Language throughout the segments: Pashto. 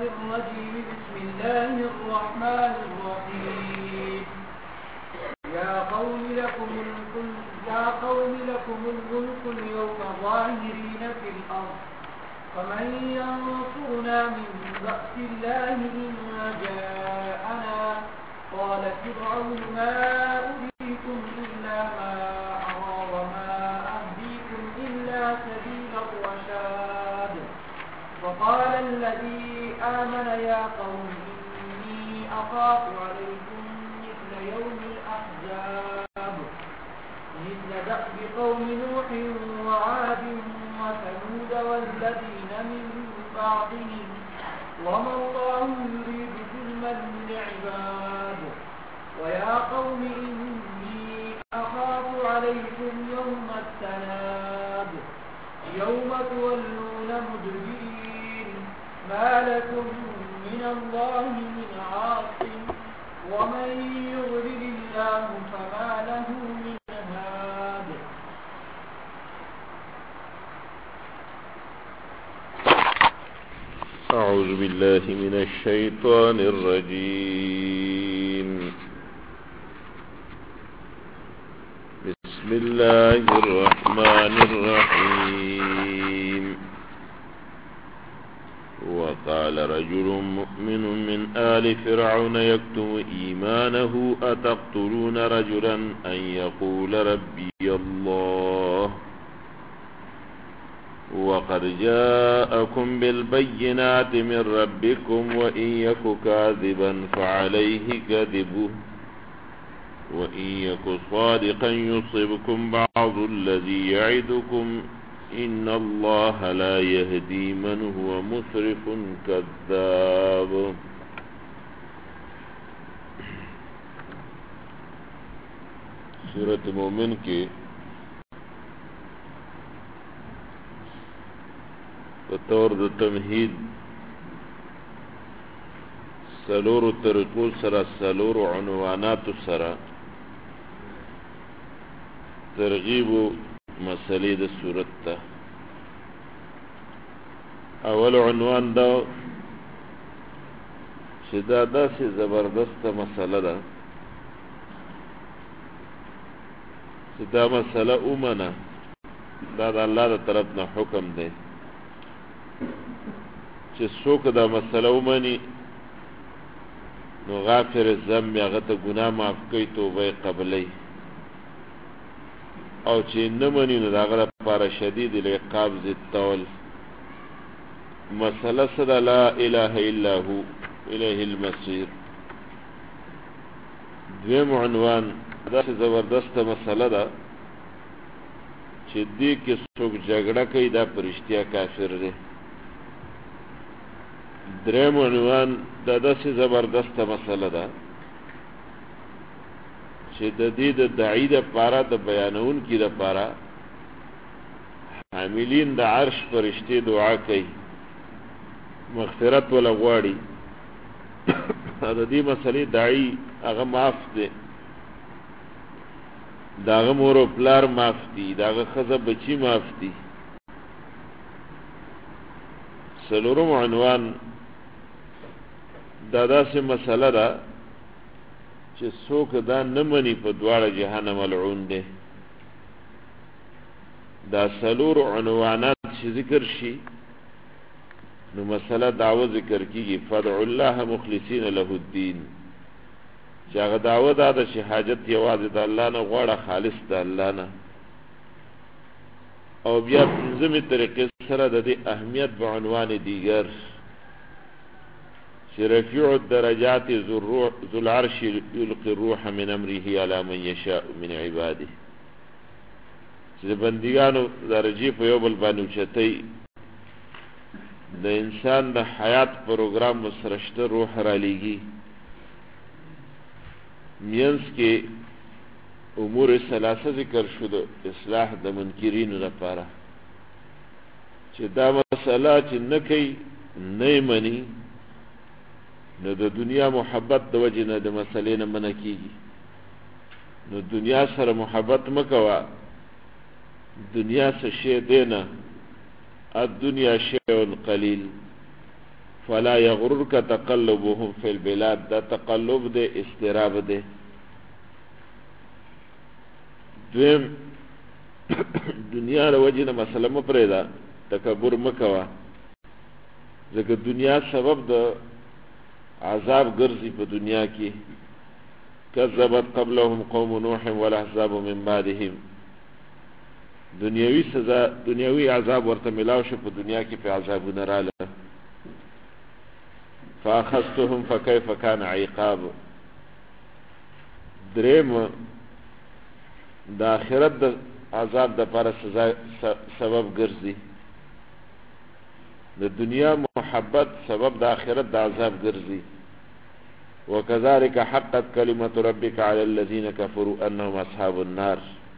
الرجيم بسم الله الرحمن الرحيم يا قوم لكم الملك اليوم ظاهرين في الأرض فمن ينصرنا من بأس الله إن جاءنا قال فرعون ما أريكم إلا ما أرى وما أهديكم إلا سبيل الرشاد وقال الذي آمن يا قوم إني أخاف عليكم مثل يوم الأحزاب مثل دأب قوم نوح وعاد وثمود والذين من بعدهم وما الله يريد ظلما للعباد ويا قوم إني أخاف عليكم يوم التناد يوم تولون مدبرين ما لكم من الله من عاصم ومن يضلل الله فما له من هاد أعوذ بالله من الشيطان الرجيم بسم الله الرحمن الرحيم وقال رجل مؤمن من آل فرعون يكتم إيمانه أتقتلون رجلا أن يقول ربي الله وقد جاءكم بالبينات من ربكم وإن يك كاذبا فعليه كذبه وإن يك صادقا يصبكم بعض الذي يعدكم إن الله لا يهدي من هو مسرف كذاب. سورة مومن کے بطور د تمهید سلور طریقو سره سلور عنوانات سره ترغیب مسئلې د صورت ته. اول عنوان دا چې دا داسې زبردسته مسئله ده چې دا مسئله اومنه دا د الله د طرف نه حکم دی چې څوک دا مسئله ومني نو غافر الذنب هغه ته ګناه معاف کوي توبه یې قبلوي او چې نه مني نو د هغه لپاره شدید العقاب ذی الطول. مسئله سره لا اله الا هو الیه المصیر. دویم عنوان داسې زبردسته مسئله ده چې دې کې څوک جګړه کوي دا په رښتیا کافر دی. دریم عنوان دا داسې زبردسته مسئله ده چې د دې د داعی دپاره د بیانونکي دپاره حاملین د عرش فرشتې دعا کوي مغفرت ولا غواړي د دې مسئلې داعی هغه معاف دی د هغه مور و پلار معاف دي د هغه ښځه بچي معاف دي. څلورم عنوان دا داسې مسئله ده چې څوک دا نه مني په دواړه جهانه ملعون دی. دا څلور عنوانات چې ذکر شي نو مسئله دعوه ذکر کیږي فدعوا الله مخلصین له الدین چې هغه دعوه دا ده چې حاجت یوازې د الله نه غواړه خالص د الله نه. او بیا پنځمې طریقې سره د دې اهمیت به عنوان دیگر چې رفیع الدرجات ذو العرش یلقي الروح من امره على من یشاء من عباده چې د بندګانو درجې په یو بل باندې اوچتوي. د انسان د حیات پروګرام سره شته روح رالیږي مینځ کې امور ثلاثه ذکر شو د اصلاح د منکرینو لپاره چې دا مسئله چې نه کوي نه یې مني نو د دنیا محبت د وجې نه د مسئلې نه منع کېږي. نو دنیا سره محبت مه کوه دنیا څه شی دی نه الدنیا شیء قلیل فلا یغررک تقلبهم فی البلاد، دا تقلب دے استراب دے. دویم دنیا روجی نه مسله مپریدا، تکبر مکوا، ځکه دنیا سبب د عذاب ګرځي په دنیا کې. کذبت قبلهم قوم نوح والاحزاب من بعدهم، دنیوي سزا دنیوي عذاب ورته ملاو شو، په دنیا کې په عذابونه رااله. فاخذتهم فكيف كان عقاب. دریم د آخرت د عذاب د پر سزا سبب ګرځي، د دنیا محبت سبب د آخرت د عذاب ګرځي. وكذلك حقت كلمة ربك على الذين كفروا أنهم أصحاب النار.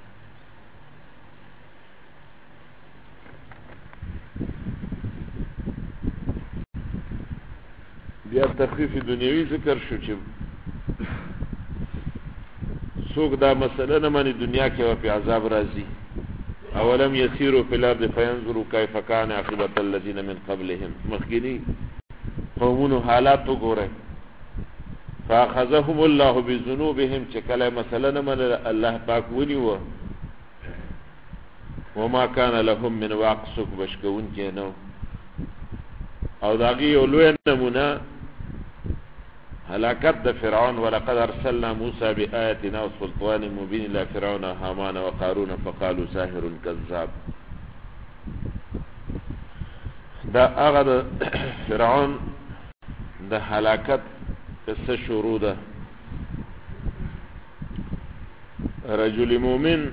بیا تخفیف دنیوي ذکر شو چې څوک دا مسله نه مانی دنیا کې و په عذاب راځي. اولم يسيروا في الارض فينظروا كيف كان عاقبة الذين من قبلهم، مخکینی قومونو حالات وګورئ. فاخذهم الله بذنوبهم، چې کله مسله نه مانی الله پاک ونیوه. وما كان لهم من واق، څوک بشکون کې نو. او داغي یو لوی نمونه هلاکت د فرعون. ولقد ارسلنا موسى بآياتنا وسلطان مبين الى فرعون هامان وقارون فقالوا ساحر كذاب. دا هغه د فرعون د هلاکت قصه شروع ده. رجل مؤمن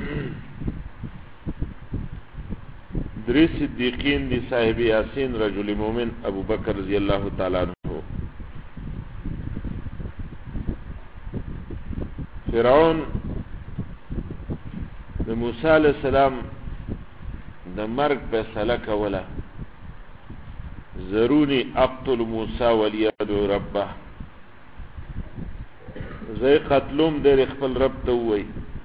درې صدیقین دي، صاحب یاسین، رجل مؤمن ابو بکر رضی الله تعالی عنہ. فرعون د موسی علیہ السلام د مرګ فیصله کوله. ضروري اقتل موسی وليدعو ربه، زي قتلوم در خپل رب ته وای.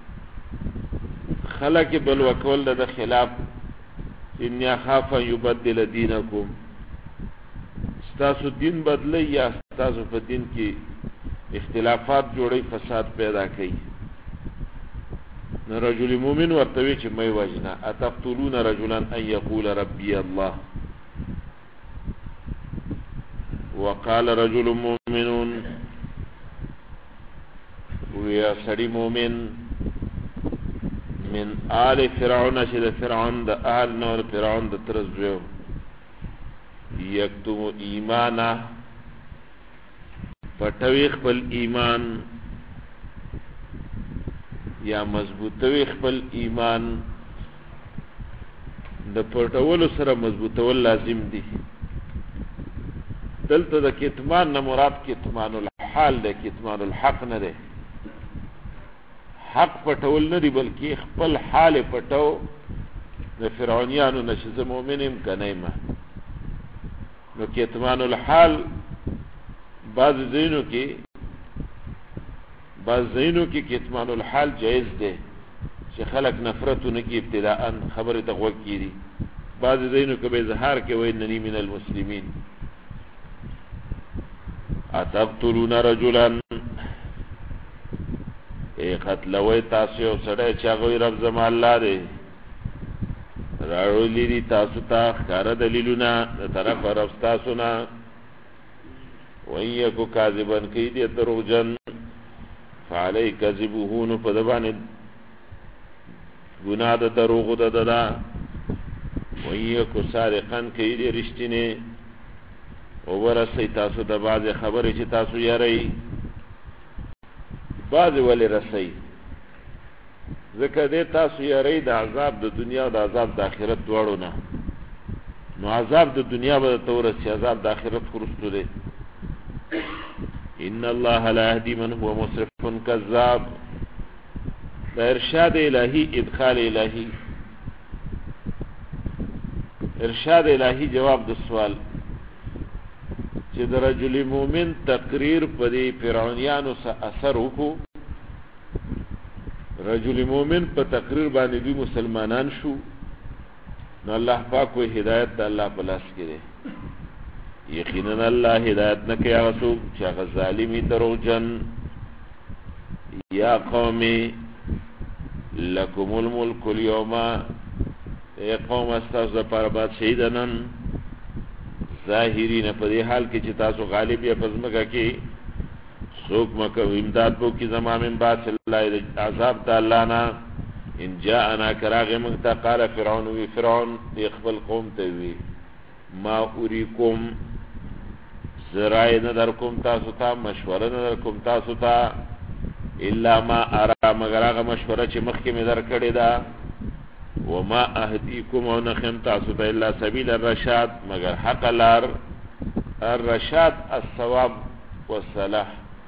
خلق بل وکول د خلاف، ان اخاف يبدل دينكم، ستاسو دین بدلی یا ستاسو په دین کې اختلافات جوړي، فساد پیدا کوي. نو رجل مؤمن ورته وی چې مې وجنا اتقتلون رجلا ان يقول ربي الله. وقال رجل مؤمن، ويا سړي مؤمن، من آل فرعون، چې د فرعون د آل نور فرعون د ترزو، یکتم ایمانا، پټوي خپل ایمان یا مضبوطوي خپل ایمان. د پټولو سره مضبوطول لازم دي. دلته د کتمان نه مراد کتمان الحال ده، کتمان الحق نه ده. حق پټول نه دی بلکې خپل حال پټو. د فرعونیانو نشز مؤمنیم کنیمه. نو کتمان الحال بعض زینو کې کتمان الحال جائز ده، چې خلق نفرتونه کې ابتداءً خبره ته غوږ کیږي. بعض زینو کې به اظهار کې وای اننی من المسلمین. اتقتلون رجلا، ای قتلوی تاسو یو سړی چې هغه رب زما الله دی. راوړي دي تاسو ته ښکاره دلیلونه د طرف رب تاسو نه. وان یکو کاذبا، کی دی دروغجن، فعلی کذبه، نو په د باندې ګناه د دروغو د ده. وان یکو صادقا، کی دی رښتینی، ورسئ تاسو د بعضې خبرې چې تاسو یری. بعضې ولې رسئ؟ ځکه دی تاسو یری د عذاب د دنیا او د عذاب د آخرت دواړو نه. نو عذاب د دنیا به درته ورسي، عذاب د آخرت خو وروستو دی. ان الله لا يهدي من هو مسرف كذاب. دا ارشاد الهی، ادخال الهی، ارشاد الهی جواب د سوال چې د رجل مؤمن تقریر په دې فرعونیانو سره اثر وکړو. رجل مؤمن په تقریر باندې دوی مسلمانان شو. نو الله پاک وی هدایت د الله په لاس کې دی. یقینا الله هدایت نکي هغه څوک چې هغه ظالمي دروغجن. یا قومي لکم الملک اليوم، ای قوم استاسو لپاره بادشاهي ده نن، ظاهرین په دې حال کې چې تاسو غالب یې په ځمکه کې، څوک مکه امداد بو کې زما من بعد الله عذاب د الله نه. ان جاءنا کراغ موږ ته قال فرعون وی فرعون دی خپل قوم ته وی ما اوریکم زرای نه در کوم تاسو ته، مشوره نه در کوم تاسو ته، الا ما ارى مگر هغه مشوره چې مخکې مې در کړې ده، وما اهديكم ونخم تاسو ته الا سبيل الرشاد مگر حق لار، الرشاد الصواب والصلاح.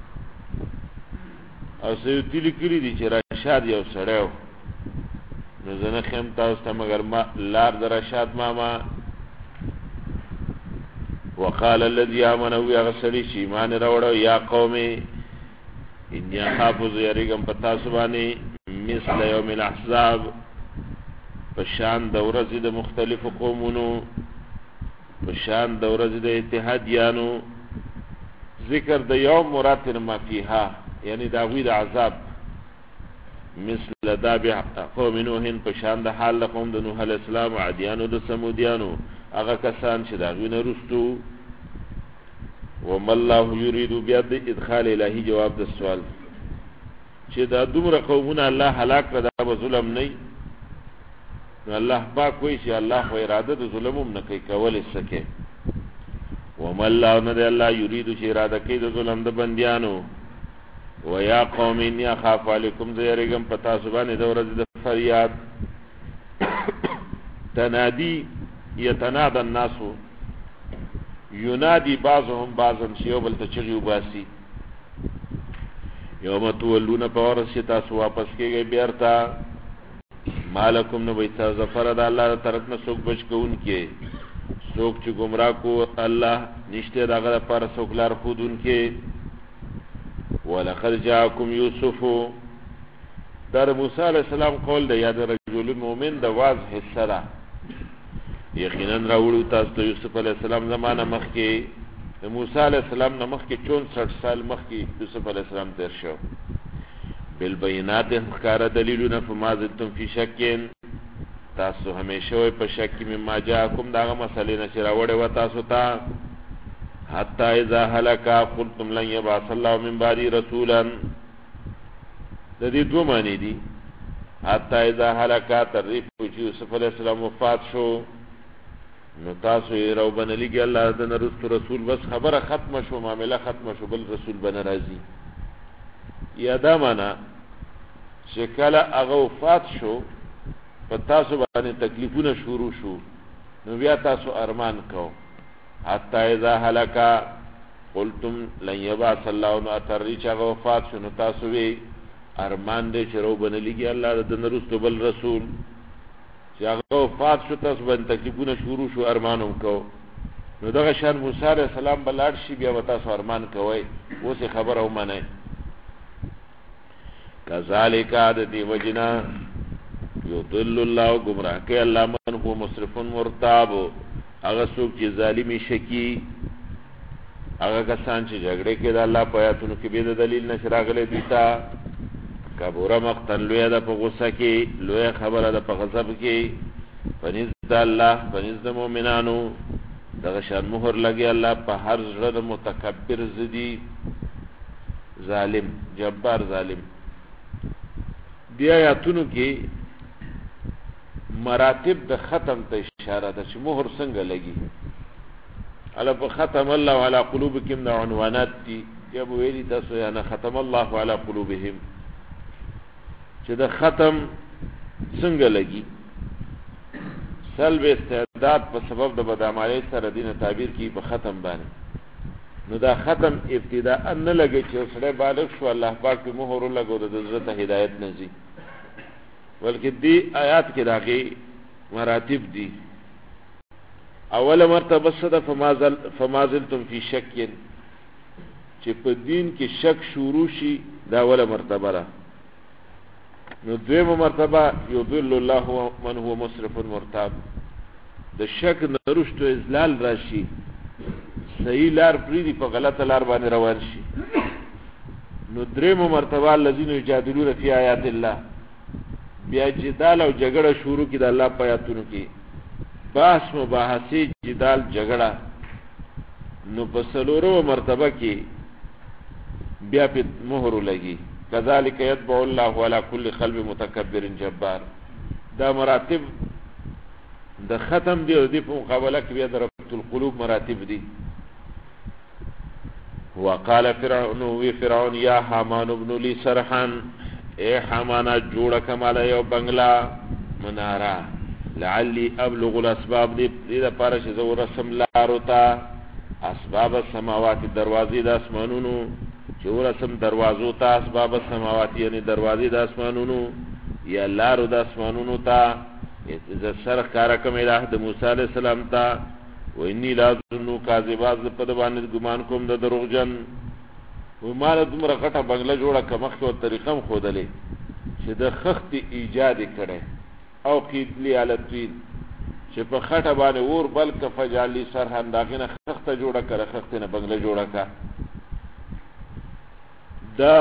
او سيوتي لیکلي دي چې رشاد یو سړیو، نو زه نه خم تاسو ته مگر لار د رشاد ماما. وقال الذي آمنوا هغه سړي چې ایمان راوړو یا قومي اني اخاف يريكم پتاسو باندې مثل يوم الاحزاب پشان د ورځې د مختلفو قومونو، پشان د ورځې د اتحادیانو. ذکر د یوم مراد ما فيها یعنی دا غوی د عذاب، مثل داب قوم نوح پشان د حال قوم د نوح علیہ السلام، عادیانو د سمودیانو، هغه کسان چې دا غوی نه رستو. وما الله يريد بيد ادخال الهي جواب د سوال چې دا دومره قومونه الله هلاک کړه دا به ظلم نه، نو الله پاک وایي چې الله خو اراده د ظلم هم نه کوي، کولای سکے. وما الله نه الله يريد چې اراده کوي د ظلم د بنديانو. ويا قوم اني اخاف عليكم زيرغم پتا سبحانه د ورځ د فریاد. تنادي يتنادى الناس ينادي بعضهم بعضا شيوبل تچغي وباسي. یوم تولون پورس تاسو واپس کېږئ بیرته، مالکم نو بیتا ظفر د الله طرف نه څوک بچ کوون کې، څوک چې گمراه کو الله نشته دغه پر څوک لار خودون کې. ولقد جاءكم يوسف در موسی علیہ السلام قول د یاد رجل مؤمن د واز حصہ را، یقینا راوړو تاسو ته یوسف علیہ السلام زمانہ مخکې، د موسی علیہ السلام نه مخکې 64 سال مخکې یوسف علیہ السلام تیر شو. بالبينات خکار دلیلونه فما زدتم فی شکین، تاسو همیشه وي په شک کې مما جاءکم داغه مسلې نه چې راوړې و تاسو ته. حتی اذا هلک قلتم لن يبعث الله من بعد رسولا، د دې دوه معنی دي. حتی اذا هلک تریف چې یوسف علیہ السلام وفات شو، نو تاسو یې راو بنلګي الله د رسول، بس خبره ختمه شو، معامله ختمه شو، بل رسول بن راضي. یا دا معنا چې کله هغه وفات شو په تاسو باندې تکلیفونه شروع شو، نو بیا تاسو ارمان کو. حتی اذا هلک قلتم لن يبعث الله، نو اترې چې هغه وفات شو نو تاسو وی ارمان دې چې راو بنلګي الله د رسول بل رسول، چې هغه وفات شو تاسو باندې تکلیفونه شروع شو ارمانم کو. نو دغه شان موسی علیہ السلام بلاړ شي بیا تاسو ارمان کوئ، اوس خبره ومنئ. کذالک عادتی وجنا یضل الله گمراه کوي الله من هو مسرف مرتاب، هغه څوک چې ظالمی شکی، هغه کسان چې جګړه کوي د الله په آیاتونو کې به د دلیل نشي راغلی دیتا. کبوره مقتن لوی ده په غصه کې، لوی خبره ده په غضب کې، پنځ د الله پنځ د مؤمنانو دغه شان مهر لګي الله په هر زړه د متکبر زدي ظالم جبار ظالم. دی آیاتونو کې مراتب د ختم ته اشاره ده چې مهر څنګه لګي. الا په ختم الله على قلوبكم د عنوانات دي، یا به ویلي تاسو یا نه ختم الله على قلوبهم، چې د ختم څنګه لګي. سلب استعداد په سبب د بدعمالۍ سره دینه تعبیر کی په ختم باندې، نو دا ختم ابتداء نه لګي چې سره بالغ شو الله پاک په مهر لګو د حضرت هدایت نزي، بلکې دی آیات کې راغلي مراتب دي. اوله مرتبه صد فمازلتم فی شک، چې په دین کې شک شروع شي دا اوله مرتبه ده. نو دویمه مرتبه یضل الله من هو مسرف مرتاب، د شک نرشتو ازلال راشي، صحیح لار پریدي په غلطه لار باندې روان شي. نو درېمه مرتبه الذین یجادلون فی آیات الله، بیا جدال او جګړه شروع کی د الله په آیاتونو کې، بحث مباحثه جدال جګړه. نو په څلورمه مرتبه کې بیا په مهر لګي، کذالک یتبع الله علی کل قلب متکبر جبار. دا مراتب د ختم دی او د په مقابله کې بیا د ربط القلوب مراتب دي. وقال فرعون وی فرعون یا حامان ابن لی صرحا، اے حامانا جوړه کماله یو بنگلا منارا، لعلی ابلغ الاسباب، دې د پاره چې زه ورسم لارو ته، اسباب السماوات دروازې د اسمانونو، چې ورسم دروازو ته، اسباب السماوات یعنی دروازې د اسمانونو یا لارو د اسمانونو ته. زه سر ښکاره کوم الہ د موسی علیہ السلام ته، و انی لا ظنو کاذبا، زه په ده باندې ګمان کوم د دروغجن. وی ما له دومره غټه بنګله جوړه که مخکې ورته طریقه م ښودلې چې د خښتې ایجاد یې کړی، او قیدلی الطویل چې په خټه باندې اور بل که فجعل لی صرحا، د هغې نه خښته جوړه که، د خښتې نه بنګله جوړه که. دا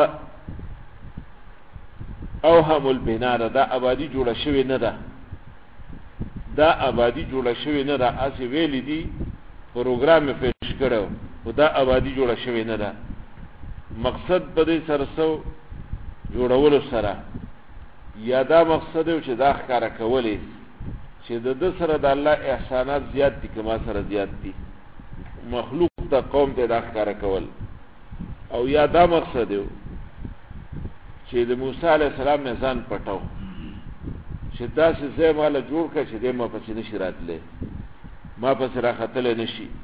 اوهم البنا ده، دا آبادي جوړه شوې نه ده، دا آبادي جوړه شوې نه ده. اسې ویلي دي پروګرام یې پیش کړی، خو دا آبادي جوړه شوې نه ده. مقصد په دې سره سو جوړولو سره یا دا مقصد یو چې دا ښکاره کولی چې د ده سره د الله احسانات زیات دي که ما سره زیات دي، مخلوق ته قوم ته دا ښکاره کول. او یا دا مقصد یو چې د موسی علیه السلام نه ځان پټو، چې داسې ځای ماله جوړ کړه چې دی ما پسې نه شي راتلی، ما پسې راختلی نه شي.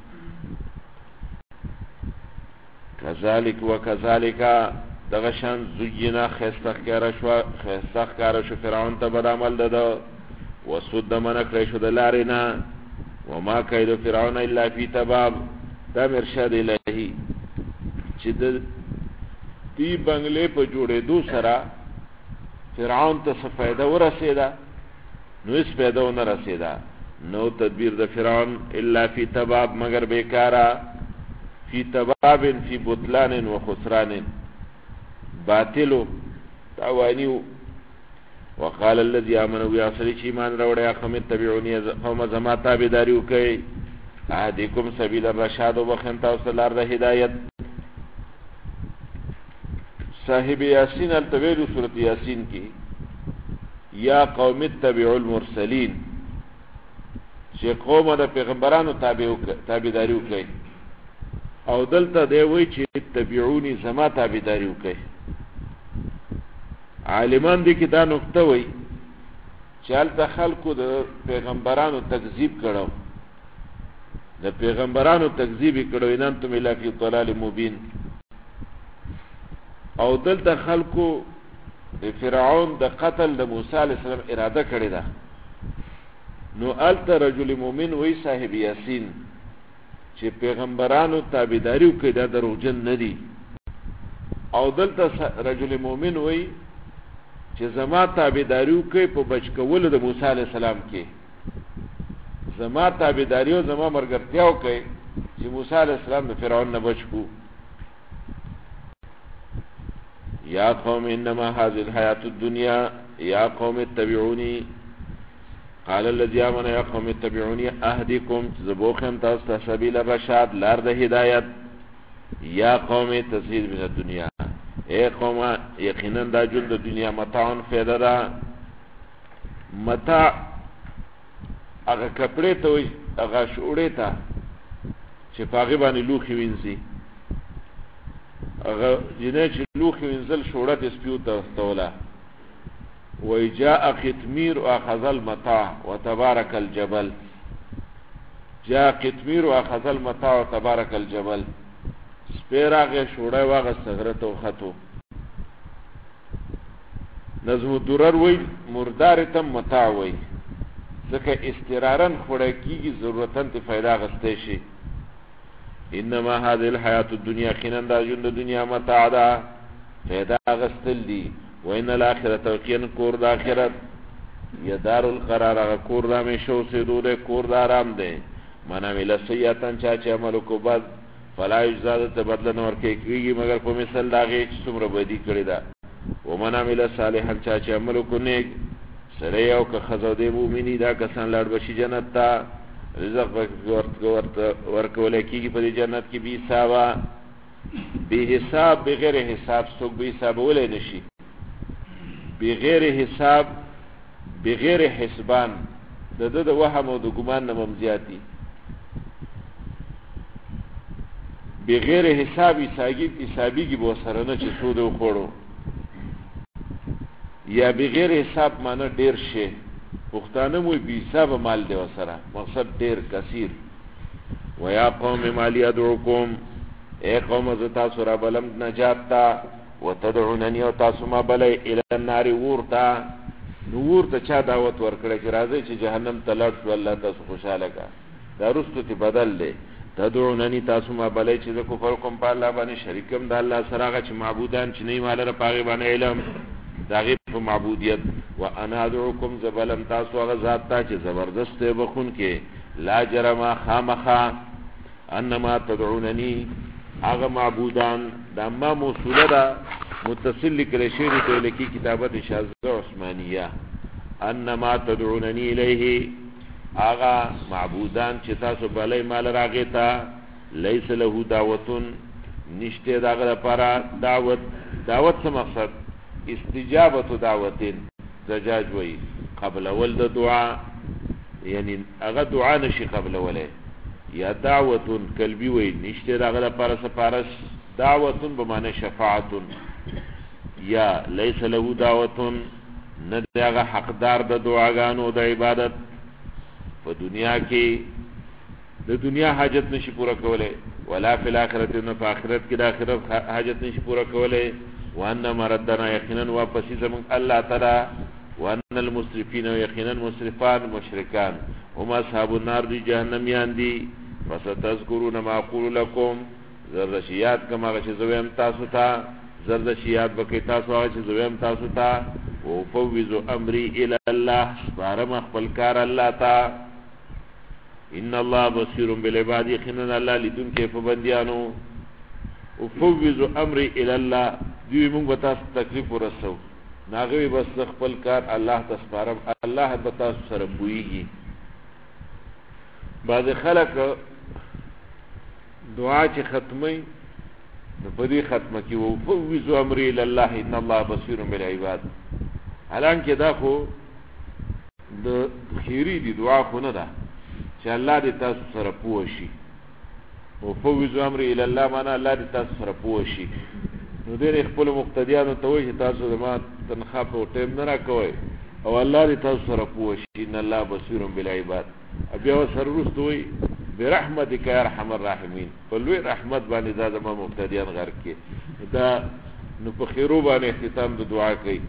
کذالک و کذالک، دغه شان زینا ښایسته ښکاره شو فرعون ته بد عمل ده، وسد منع کړی شو د لارې نه، وما کید فرعون الا فی تباب. دا ارشاد الهی چې د دې بنګلې په جوړېدو سره فرعون ته څه فایده ورسېده؟ نو هېڅ فایده ونه رسېده. نو تدبیر د فرعون الا فی تباب، مگر بیکاره، فی تباب فی بطلان و خسران، باطلو تاوانیو. وقال الذي آمنوا بیاصلی چې ایمان راوړی، یا قوم اتبعونی، قوم زما تابعداري وکړئ، اهدیکم سبیل الرشاد، وبخښم تاسو ته لار د هدایت. صاحب یاسین هلته ویلو سورت یاسین کې، یا قوم اتبعوا المرسلین، چې قوم د پیغمبرانو تابعداري وکړئ. او دلته دی وایي چې اتبعونی، زما تابعداري وکړئ. عالمان دي کې دا نقطه وایي چې هلته خلکو د پیغمبرانو تکذیب کړو، د پیغمبرانو تکذیب یې کړو، ان انتم الا فی ضلال مبین. او دلته خلکو د فرعون د قتل د موسی علیه السلام اراده کړې ده. نو هلته رجل مؤمن وایي صاحب یاسین چې پیغمبرانو تابعداري وکړي، دا دروغجن نه دي. او دلته رجل مؤمن وایي چې زما تابعداري وکړي په بچ کولو د موسی علیه السلام کې، زما تابعداري او زما ملګرتیا وکړي چې موسی علیه السلام د فرعون نه بچ کړو. یا قوم انما هذه الحیات الدنیا، یا قوم اتبعونی. قال الذي آمن یا قوم اتبعونی اهدیکم، زبوخم تاسو ته سبیل الرشاد، لار د هدایت. یا قوم تزهید من الدنیا، اے قوم یقینا دا ژوند د دنیا متاع فایده ده. متاع هغه کپړې ته وایي، هغه شوړې ته چې په هغې باندې لوښي وینځي، هغه جنۍ چې لوښي وینځل شوړه د سپیو ته استوله. وی جاء قطمیر اخذ المتاع وتبارك الجبل، جاء قطمیر اخذ المتاع وتبارك الجبل. سپیر هغې شوړی واغسته، غره ته وختو. نظم الدرر وی مردارې ته متاع وی، ځکه استرارن خوړی کېږي، ضرورتن ته فایده اخیستی شي. انما هذه الحیات الدنیا، یقینا دا ژوند د دنیا متاع ده، فایده اخیستل دي. وان الاخرة، یقینا کور د آخرت، یا دار القرار، هغه کور د همیشه اوسېدو دی، کور د آرام دی. من عمل سیئة، چا چې عمل وکړو بد، فلا یجزا ته بدل نه ورکېږي مگر په مثل د هغې چې څومره بدي کړې ده. ومن عمل صالحا چا چې عمل وکړو نیک سړی او که ښځه دی مؤمني دا کسان لاړ به شي جنت ته. رزق ورکولی کېږي په دې جنت کې بې حسابه، بې حساب بغیر حساب. څوک بې حسابولی نه شي بغیر حساب بغیر حسبان. د ده د وهم او د ګمان نه هم زیاتي. بغیر حساب حسابیږي به ورسره نه چې سود وخوړو، یا بغیر حساب معنی ډیر شي. پښتانه موی بې حسابه مال دی ورسره، مقصد ډیر کثیر. ویا قوم ما لی ادعوکم، ای قوم زه تاسو را بلم نجات ته، وتدعونني او تاسو ما بلئ الی النار اور ته. نو اور ته چا دعوت ورکړی چې راځئ چې جهنم ته لاړ شو، الله تاسو خوشحاله کا. دا رستو تی بدل دی. تدعونني تاسو ما بلئ چې زه کفر کوم په الله باندې، شریکم د الله سره هغه چې معبودان چې نه یې مالره په هغې باندې علم د هغې په معبودیت. وانا ادعوکم زه بلم تاسو هغه ذات ته چې زبردست دی بخونکې. لا جرمه خامخا انما تدعونني هغه معبودان دا ما موصوله ده متصل لیکلی شوی دی ته لکي کتابت شاذه عثمانیه. انما تدعونني الیه هغه معبودان چې تاسو بلئ مال راغې ته لیس له دعوتون نشته د هغه لپاره دعوت. دعوت څه مقصد؟ استجابت دعوتین زجاج وی قبل اول د دعا، یعنی هغه دعا نشي قبل ولی. یا دعوتون قلبی وی نشته د هغه لپاره سپارش. دعوتون بمعنی شفاعتون. یا لیس له دعوتون نه د هغه حقدار د دعاګانو د عبادت په دنیا کې، د دنیا حاجت نشي پوره کولی، ولا فی الاخرت نه په آخرت کې د آخرت حاجت نشي پوره کولی. وان مردنا یقینا واپسی زمون الله تعالی. وان المسرفین یقینا مسرفان مشرکان هم اصحاب النار دی جهنمیان دی. فستذکرون ما اقول لكم زردشیات کما هغه چې زویم تاسو ته، زردشیات بکې تاسو هغه چې زویم تاسو ته. وفوض امری الی الله سپارم خپل کار الله ته. ان الله بصیر بالعباد یقینا الله لیدونکی په بندیانو. وفوض امری الی الله دوی مونږ به تاسو تکلیف ورسو، ناغوی بس خپل کار الله ته سپارم، الله به تاسو سره پوهیږي. بعض خلک دعا چې ختمي نو په دې ختمه کې وفوض امری الی الله ان الله بصیر بالعباد. حالانکه دا خو د خیری دی دعا خو نه ده چې الله دې تاسو سره پوه شي. وفوض امری الی الله معنا الله دې تاسو سره پوه شي. نو دې خپل مقتدیانو ته وایي چې تاسو زما تنخواه په ټیم نه راکوئ او الله دې تاسو سره پوه شي. ان الله بصیر بالعباد. بیا ورسره وروسته وایي برحمتک یا ارحم الراحمین. په لوی رحمت باندې دا زما مقتدیان غرق کړي. دا نو په خیرو باندې اختتام د دعا کوي.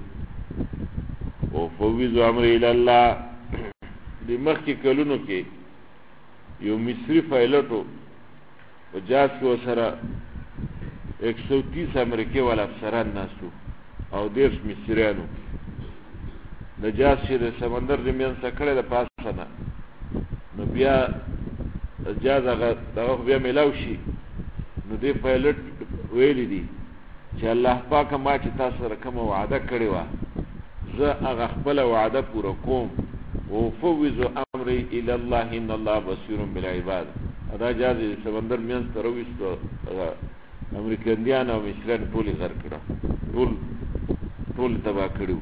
وفوض امری الی الله. د مخکې کلونو کې یو مصري پایلټو په جاز کې ورسره 130 امریکې والا افسران ناستو او 10 مصریانو. د جاز چې د سمندر د منځ کړه د پاسه نه، نو بیا جاز هغه دغه بیا میلاو شي. نو دې پایلټ ویلی دي چې الله پاک ما چې تاسو سره کوم وعده کړې وه زه هغه خپل وعده پوره کوم. وفوض امری الی الله ان الله بصیر بالعباد. دا جاز د سمندر منځ ته راویستو، امریکایان او مصریان ټول غرق کړه، ټول تباه کړو.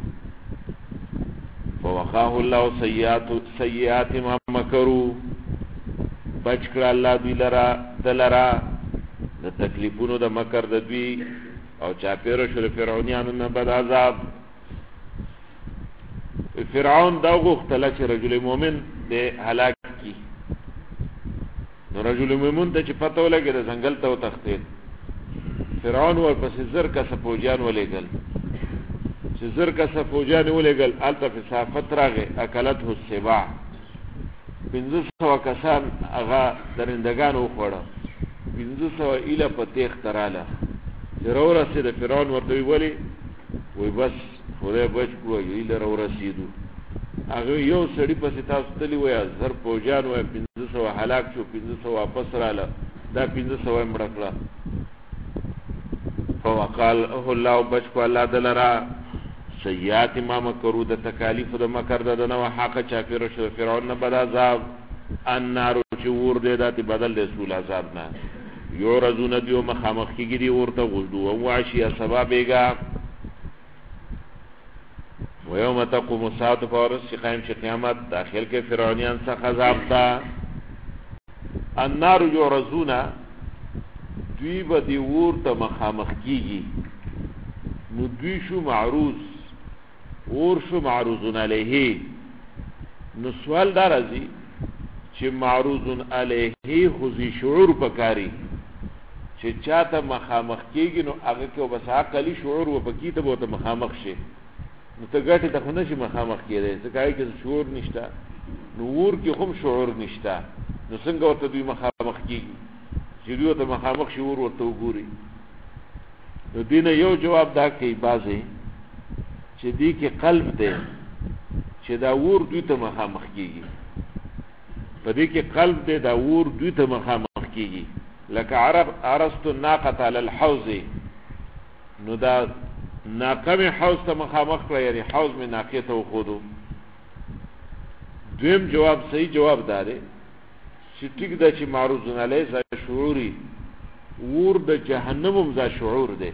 فوقاه الله سیئات ما مکروا. بچ کړه الله دوی دلرا د تکلیفونو د مکر د دوی او چاپیره شو فرعونیانو نه بد عذاب. فرعون دا غوښتله چې رجل مؤمن د هلاک کی. نو رجل مؤمن ته چې پته ولګي د ځنګل ته وتښتېد. فرعون ورپسې زر کسه فوجیان ولېږل. چې زر کسه فوجیان ولېږل هلته فصافت راغی اکلته السباع. 1500 کسان هغه درندګان وخوړه. 1500 ایله په تیښته راله. چې راورسېده فرعون ورته وی ولې؟ وی بس خدای بچ کړو ایله راورسېدو. هغه یو سړي پسې تاسو تللی وایه زر فوجیان وایه 1500 هلاک شو، 1500 واپس راله. دا 1500 مړه کړه فوقال الله بچ کو الله دلرا سیئات ما مکرو د تکالیف د مکر د نو حق چا پیر شو فرعون نه بد عذاب النار چې ور دې داتې بدل رسول عذاب نه یورزون دیو مخامخ کیږي ورته غدو او عشیه سبا بیگا و یوم تقوم الساعه فورس قائم شي قیامت داخل کې فرعونیان څخه عذاب تا النار یورزون دوی به دی ورته مخامخ کیږي نو دوی شو معروض اور شو معروضون علیه نو سوال دار ازي چې معروضون علیه خوزی شعور پکاري چې چاته مخامخ کیږي نو هغه کې بس عقلی شعور و پکې ته به مخامخ شي نو ته ګټه ته خو نشي مخامخ کېدای ځکه چې شعور نشته نو ور کې هم شعور نشته نو څنګه ورته دوی مخامخ کیږي چې دوی ته مخامخ شعور ورته وګوري نو دینه یو جواب دا کوي بازي چې دې کې قلب دی چې دا ور دوی ته مخامخ کیږي په دې کې قلب دی دا ور دوی ته مخامخ کیږي لکه عرست الناقه على الحوض نو دا ناقه می حوض ته مخامخ کړی یعنی حوض می ناقه ته وخودو دویم جواب صحیح جواب داره چې ټیک دا چې معروضون علیه ذا شعوري ور د جهنم هم ذا شعور دی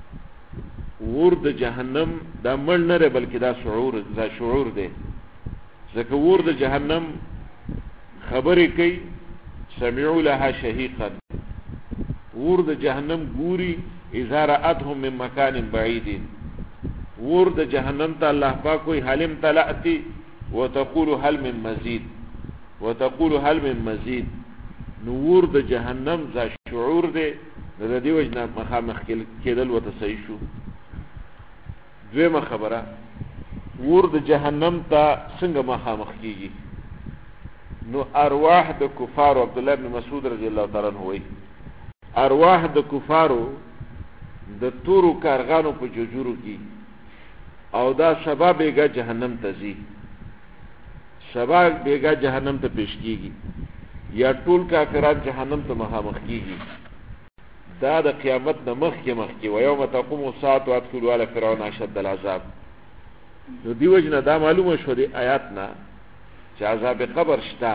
ور د جهنم دا مړ نه لري بلکې دا شعور ذا شعور دی ځکه ور د جهنم خبرې کوي سمعوا لها شهيقا ور د جهنم ګوري اذا راتهم من مكان بعيد ور د جهنم ته الله پاک کوئی حلم تلأتي وتقول هل من مزيد وتقول هل من مزيد نور د جهنم ذا شعور دی د دې وجنه مخامخ کېدل وته صحیح شو دویمه خبره ور د جهنم ته څنګه مخامخ کیږي نو ارواح د کفار عبد الله بن مسعود رضی الله تعالی عنہ وی ارواح د کفارو د تورو کارغانو په جوجورو کې او دا سبب بیگا جهنم ته ځي سبب بیگا جهنم ته پیش کیږي یا ټول کافران جهنم ته مخامخ کیږي دا د قیامت د مخ کې و یوم تقوم الساعه وادخلوا على فرعون اشد العذاب نو دی وجنه دا معلومه شو دی آیات نه چې عذاب قبر شته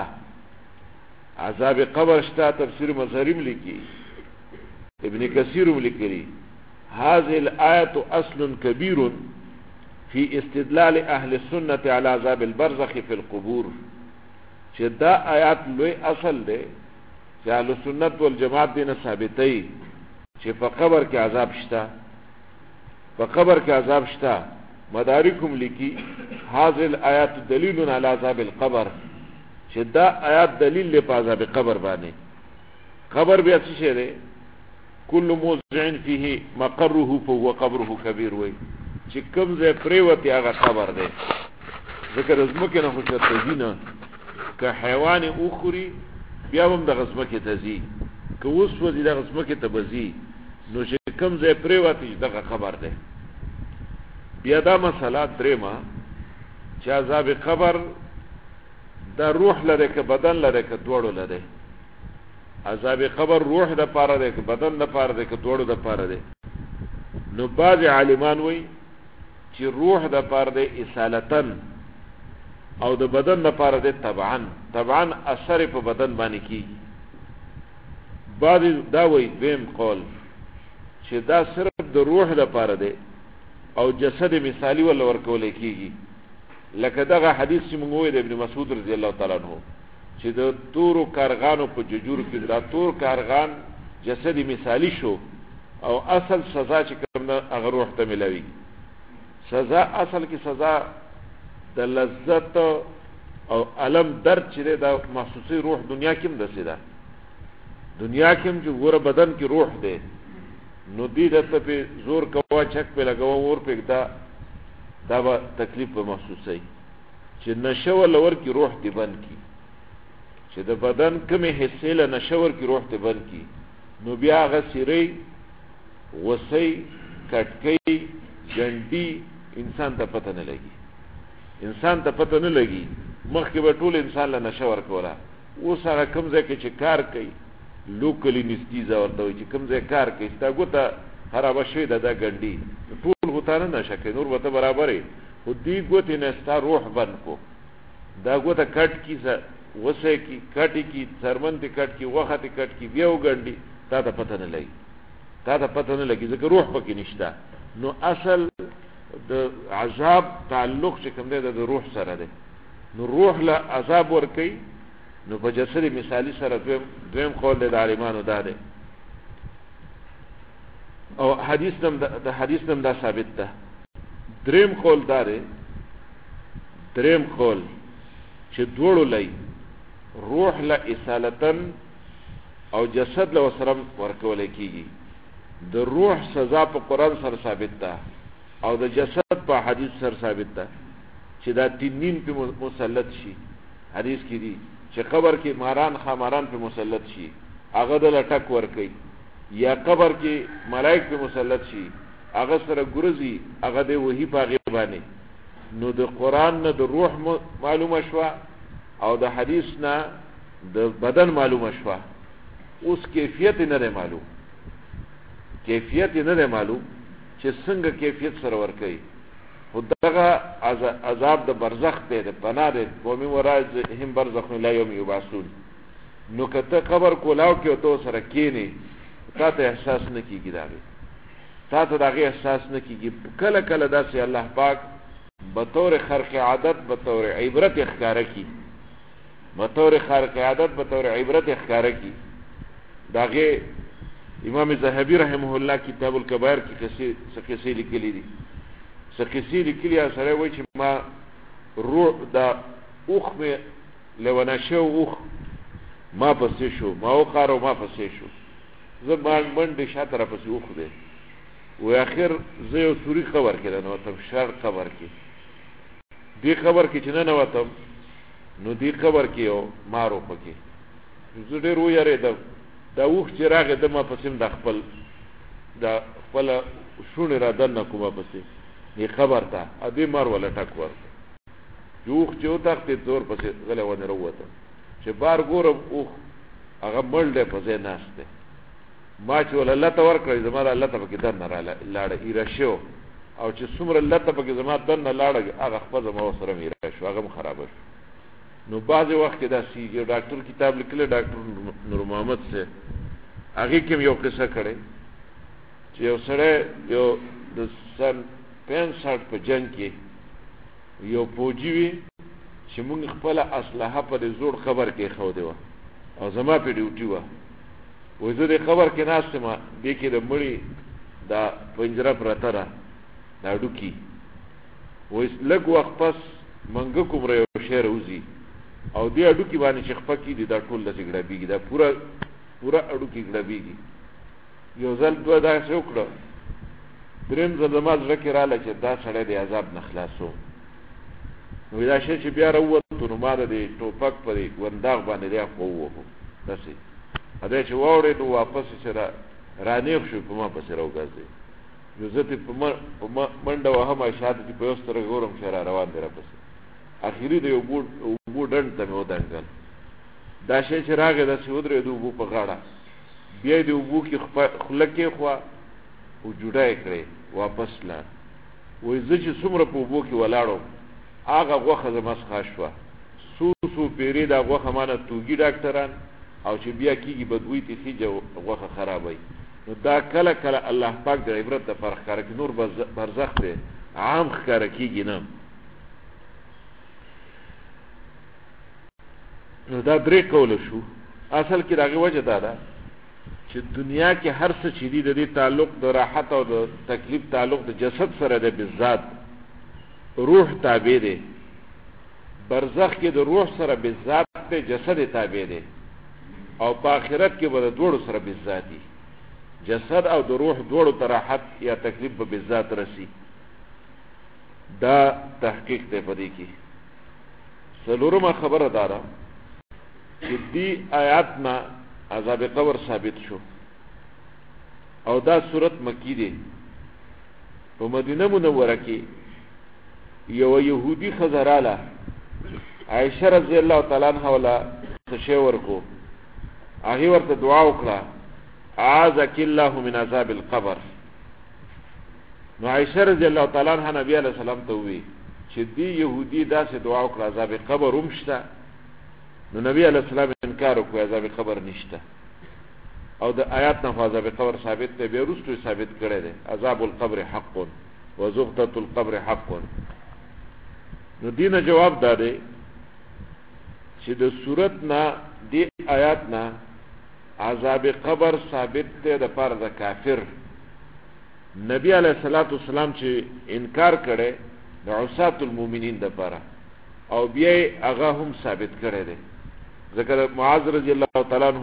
عذاب قبر شته تفسیر مظهریم لیکي ابن کثیر لیکي هذه الايه اصل كبير في استدلال اهل السنه على عذاب البرزخ في القبور چې دا آیات لوی اصل دی چې اهل سنت والجماعت دینه ثابتای چې په قبر کې عذاب شته په قبر کې عذاب شته مدارکم لیکي هذه الايات دلیل على عذاب القبر چې دا آیات دلیل له عذاب قبر باندې قبر بیا څه شی دی كل موضع فيه مقره فهو قبره كبير وي چې کوم ځای پریوتی هغه قبر دی ذکر ازمکه نه خوشته دینه که حیوان اوخوري بیا هم د غزمکه تزي که اوس وځي د غزمکه تبزي نو چې کوم ځای پریوتی دغه قبر دی بیا دا مسله درېما چې عذاب قبر دا روح لري که بدن لري که دوړو لري عذاب قبر روح د پاره ده که بدن د پاره ده که دوړو د پاره ده نو بعض عالمان وایي چې روح د پاره ده اصالتن او د بدن د پاره ده طبعا اثر په بدن باندې کیږي بعض دا وایي دیم قول چې دا صرف د روح د پاره ده او جسد مثالی ول ورکول کیږي لکه دغه حدیث چې موږ وې د ابن مسعود رضی الله تعالی عنہ چې د تورو کارغانو په ججور کې دا تور کارغان جسد مثالی شو او اصل سزا چې کوم هغه روح ته ملوي سزا اصل کې سزا د لذت او الم درد چې دا محسوسي روح دنیا کې هم دسیدا دنیا کې هم چې ګوره بدن کې روح ده نو دې دته په زور کوا چک په لګاو ور پکدا دا به تکلیف به محسوسي چې نشو لور کې روح دی بند کی چې د بدن کومه حصے له نشور کې روح دی بند کی نو بیا غسیری وسی کټکی جنډي انسان ته پته نه لګي انسان ته پته نه لګي مخکې به ټول انسان له نشور کولا اوس هغه کوم ځای کې چې کار کوي لوکلی نستیزه ورته وایي چې کوم ځای کار کوي ستا ګوته خرابه شوې ده دا ګنډي ټول خو تا نه نشه کوي نور به ته برابرې خو دې ګوتې نه ستا روح بند کو دا ګوته کټ کي وسه کی کټي کی څرمن دې کټ کی وخت دې کټ کی بیا وګنډي تا ته پته نه لګي ځکه روح پکې نشته نو اصل د عذاب تعلق چې کوم دی د روح سره دی نو روح له عذاب ورکوي نو په جسد مثالی سره دویم قول دی د عالمانو دا دی او حدیث نم دا ثابت ده دریم قول دا دی چې دوړو لای روح له اصالتن او جسد له سره ورکول کیږي د روح سزا په قرآن سره ثابت ده او د جسد په حدیث سره ثابت ده چې دا تنین په مسلط شي حدیث کې دي چې قبر کې ماران په مسلط شي هغه د لټک ور کوي یا قبر کې ملائک په مسلط شي هغه سره ګرځي هغه د وਹੀ پاغه باندې نو د قرآن نه د روح معلومه شوه او د حدیث نه د بدن معلومه شوه اوس کیفیت نه دی معلوم چې څنګه کیفیت سره ور کوي خدغه عذاب د برزخ دی د پناه دی قومي ورای هم برزخ لا یوم یبعثون نو کته قبر کولاو کې تو سره کینی تا ته احساس نه کیږي داغه احساس نه کیږي کله داسې الله پاک بطور خرق عادت بطور عبرت اخکار کی داغه امام ذهبی رحمه الله کتاب الکبائر کی قصې لیکلي دي سره وایي چې ما روح دا اوخ مې لونه شو اوخ ما پسې شو ما پسې شو زمان منډه شاته را پسې اوخ دی و اخر زه یو سوري خبر کړه نو تم شر خبر کې دی خبر کې چې نه وتم نو دی خبر کې یو مارو پکې زه ډېر ویریدم دا اوخ چې راغی د ما پسې د خپل شونه را دنه کومه پسې یې خبر ته ادي مار ولا ټک ورته اوخ چې وته تور پسې غلې ونه وروته چې بار ګورم اوخ هغه مړ دی په ځای ناشته ما چې ول الله ته ورکړې زما الله ته پکې دنه لاړه ایره شو او چې څومره الله ته پکې زما دنه لاړه هغه خپل زما سره میره شو هغه خراب شو نو بعض وخت دا سی یو ډاکټر کتاب لیکلی ډاکټر نور محمد سے هغه کې یو قصه کړي چې یو سره یو د سن 65 په جنگ کې یو فوجي وي چې موږ خپل اسلحه په زوړ خبر کې خو دی او زما په ډیوټي و وزه د خبر کې ناشته ما دې کې د مړی دا پنجره پرته را دا ډوکی وې لګ وخت پس منګ کوم را شهر وزي او دې اډو کې باندې چې خپکی دي دا ټول لږ ګډبيږي دا پورا اډو کې ګډبيږي یو ځل دوه دا څه وکړه دریم ځل نماز وکړه رااله چې دا سړی د عذاب نه خلاصو نو دا شی چې بیا راووت نو ما د ټوپک په ونداغ باندې دی خو وو داسې اده چې واره نو واپس سره رانیخ شو په ما پسې راوګرځي یو ځته په منډه وهمه شاته چې په اوستر ګورم چې را روان دی را پسې اخیری د یو بوډن ته مې ودانګل دا شی چې راغی د سودرې د وبو په غاړه بیا د وبو کې خلکې خو او جوړای کړې واپس لا وې زه چې څومره په وبو کې ولاړم هغه غوخه زما ښه شو سو پیری دا غوخه مانه توګي ډاکټران او چې بیا کیږي بدوي ته خيجه غوخه خرابای نو دا کله الله پاک د عبرت د فرق کار کې نور برزخ ته عام ښکار کیږي نه نو دا درې کول شو اصل کې داغه وجه دا ده چې دنیا کې هر څه چې دی د دې تعلق د راحت او د تکلیف تعلق د جسد سره ده بالذات روح تابع ده برزخ کې د روح سره بالذات ته جسد تابع ده او په آخرت کې به د دوړو سره بالذاتي جسد او د روح دوړو ته راحت یا تکلیف به بالذات رسی دا تحقیق ته پدې کې څلورمه خبره دارا چې دی آیات ما عذاب قبر ثابت شو او دا صورت مکی دی په مدینه منوره کې یو يهودي خزراله عائشه رضی الله تعالی عنها ولا تشاور کو هغه ورته دعا وکړه اعاذك الله من عذاب القبر. نو عائشہ رضی الله تعالی عنها نبی علیہ السلام ته وی چې دی يهودي داسې دعا وکړه عذاب قبر ومشته. نو نبی علیہ السلام انکار وکړ عذاب قبر نشته او د آیات نه عذاب قبر ثابت دی، به وروسته ثابت کړی دی عذاب القبر حق وزغطة القبر حق. نو دینه جواب داده چې د صورت نه دی آیات نه عذاب قبر ثابت دی د پر د کافر. نبی علیہ الصلوۃ والسلام چې انکار کړي د عصات المؤمنین د پاره او بیا هغه هم ثابت کړي دي. ذکر معاذ رضی الله تعالی عنہ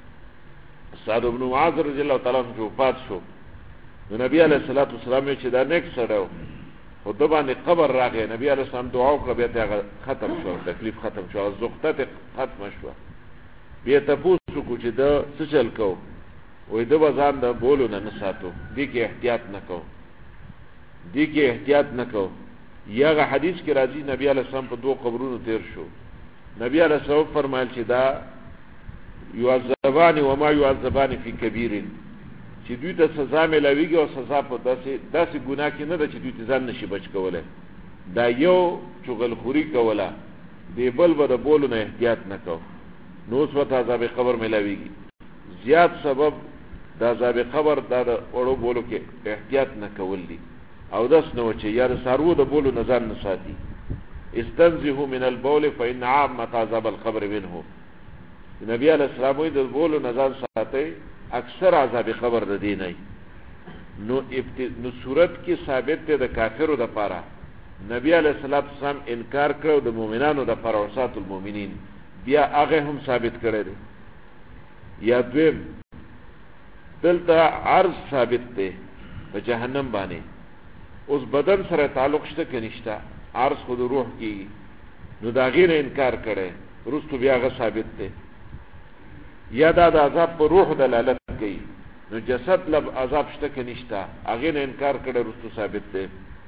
سعد بن معاذ رضی الله تعالی عنہ وفات شو. نو نبی علیہ الصلوۃ والسلام چې دا نیک سره خو د باندې قبر راغی، نبی علیہ السلام دعا وکړه بیا ته ختم شو، تکلیف ختم شو، زغطه ختم شو. بیا تاسو کو چې دا څه چل کو وې د بازار د بولو نه ساتو، دې کې احتیاط نکو، دې کې احتیاط نکو. یاغه حدیث کې راځي نبی علیہ السلام په دوه قبرونو تیر شو. نبی علیہ السلام فرمایل چې دا يعذبان وما يعذبان في كبير، چې دوی ته سزا ملويږي او سزا په داسې ګناه کې نه ده چې دوی ته ځان نشي بچ کولای. دا یو چغلخوري کوله، دی بل به د بولو نه احتیاط نکو، نو اوس ورته عذاب قبر ملويږي. زیات سبب د عذاب قبر دا د اورو بولو کې احتیاط نه کول دي او داس نو چې یار سارو د بولو نظر نه ساتي. استنزهوا من البول فإن عامة عذاب القبر منه. نبی علیہ السلام د بولو نظر ساتي اکثر عذاب قبر د دین نه. نو صورت کې ثابت ده د کافرو د پاره نبی علیہ السلام انکار کړو، د مؤمنانو د پاره عصات المؤمنین بیا هغه هم ثابت کړی دی. یا دویم دلته عرض ثابت دی په جهنم باندې، اوس بدن سره تعلق شته کې نشته، عرض خود روح کی. نو دا غیر انکار کړي رستو بیا غ ثابت دی. یا دا د عذاب پر روح دلالت کوي، نو جسد لب عذاب شته کې نشته، هغه نه انکار کړي رستو ثابت دی.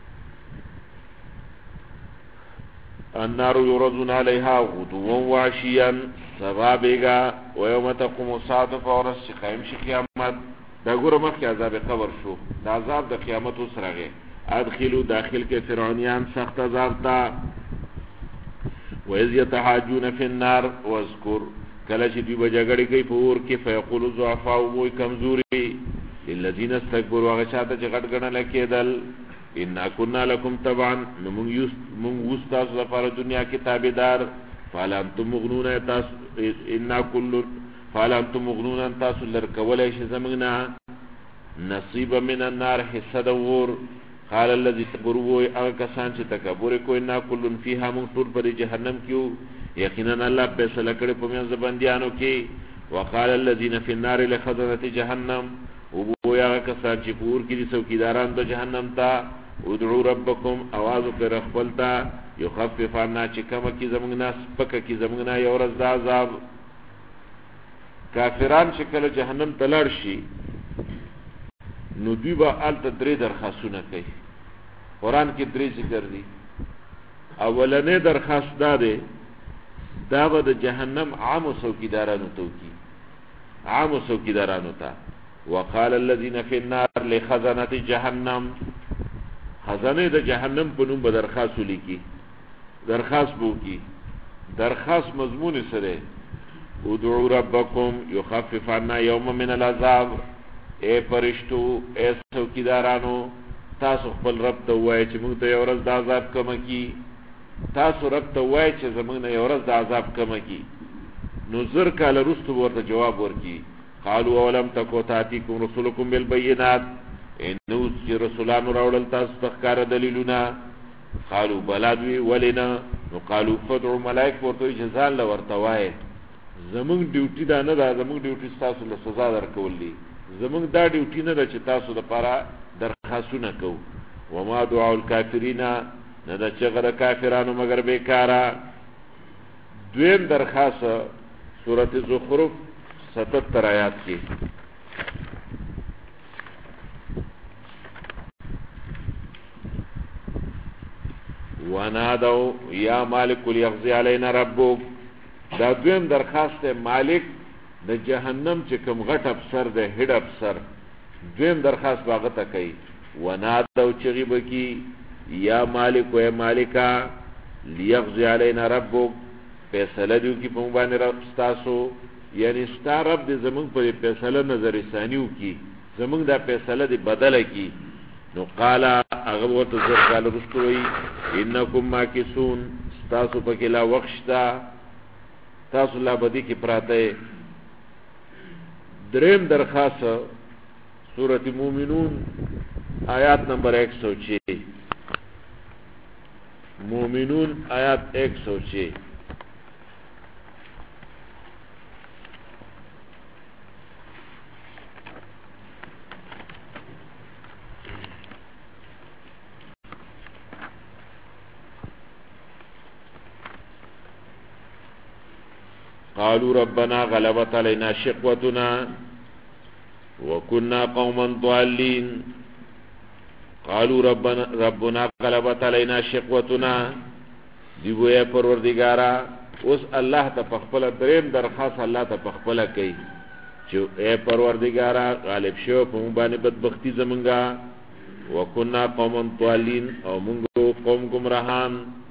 النار يرضون عليها غدوا وعشيا سبابيغا ويوم تقوم الساعه فورس قائم شي قیامت. دا ګوره مخکې عذاب قبر شو، دا عذاب د قیامت اوس راغی. ادخلوا داخل کې فرعونیان سخت عذاب تا. وإذ يتحاجون في النار واذكر کله چې دوی بجګړې کوي په اور کې فيقول الضعفاء وي کمزوري للذين استكبروا هغه چاته چې غټ ګڼل کېدل ان كنا لكم تبعا من وستاس لپاره دنیا کې تابعدار فلانتم مغنون تاس ان كل فلانتم مغنون تاس لرکولای شي زمنا نصيب من النار حصه ور. قال الذي تكبروا اكسان چې تکبر کوي ان كل فيها منصور پر جهنم کیو یقینا الله فیصله کړي په میاں زبندیانو کې. وقال الذين في النار لخزنه جهنم او یا کسان چې پور کې دي څوکیداران د جهنم ته ادعوا ربكم आवाज وکړه خپل ته يخفف عنا چې کما کې زمونږ ناس پکه کې زمونږ نه یو ورځ د عذاب. کافران چې کله جهنم ته لاړ شي نو دوی به الته درې درخواستونه کوي. قران کې درې ذکر دي. اولنې درخواست ده دا به د جهنم عام څوکیدارانو ته کی عام څوکیدارانو ته. وقال الذين في النار لخزنه جهنم خزانه د جهنم په نوم به درخواست ولیکي، درخواست بو کی. درخواست مضمون سره ادعوا ربكم يخفف عنا يوم من العذاب. اے فرشتو اے څوکیدارانو تاسو خپل رب ته وایي چې موږ ته یو ورځ د عذاب کم کی. تاسو رب ته وایي چې زموږ نه یو ورځ د عذاب کم کی. نو زر کاله رستو ورته جواب ورکي. قالوا ولم تكن تاتيكم رسلكم بالبينات انه چې رسولانو راوړل تاسو ته ښکار دلیلونه. قالوا بلادوی ولنا. نو قالوا فدعوا ملائک ورته جزاء الله ورته وایي زموږ ډیوټي دا نه ده، زموږ ډیوټي تاسو له سزا درکول دي، زموږ دا ډیوټي نه ده چې تاسو د پاره درخواستونه کوو. وما دعاء الكافرین نه ده چې غره کافرانو مگر بیکاره. دویم درخواست سورۃ زخرف 77 آیات کې ونادوا یا مالک لیقضی علینا ربک. دا دویم درخواست مالک د جهنم چې کوم غټ افسر دی هډ افسر دویم درخواست باغه ته کوي ونادو چغي بکی یا مالک و یا مالکا لیقضی علینا ربک فیصله دیو کی په باندې رب ستاسو یعنی ستا رب دې زمونږ په فیصله نظر ثانیو کی زمونږ دا فیصله دې بدله کی نو قال هغه ورته زر قال رستوي انکم ماکسون تاسو پکې لا وخت تاسو لا بدی کې پراته دریم درخواست سورۃ مومنون آیات نمبر 106 مومنون آیات 106 قالوا ربنا غلبت علينا شقوتنا وكنا قوما ضالين قالوا ربنا غلبت علينا شقوتنا دیو یا پروردگارا اوس الله ته پخپل دریم درخواست الله ته پخپل کوي چې اے پروردگارا غالب شو په باندې بدبختی زمونږه وكنا قوما ضالين او موږ قوم گمراهان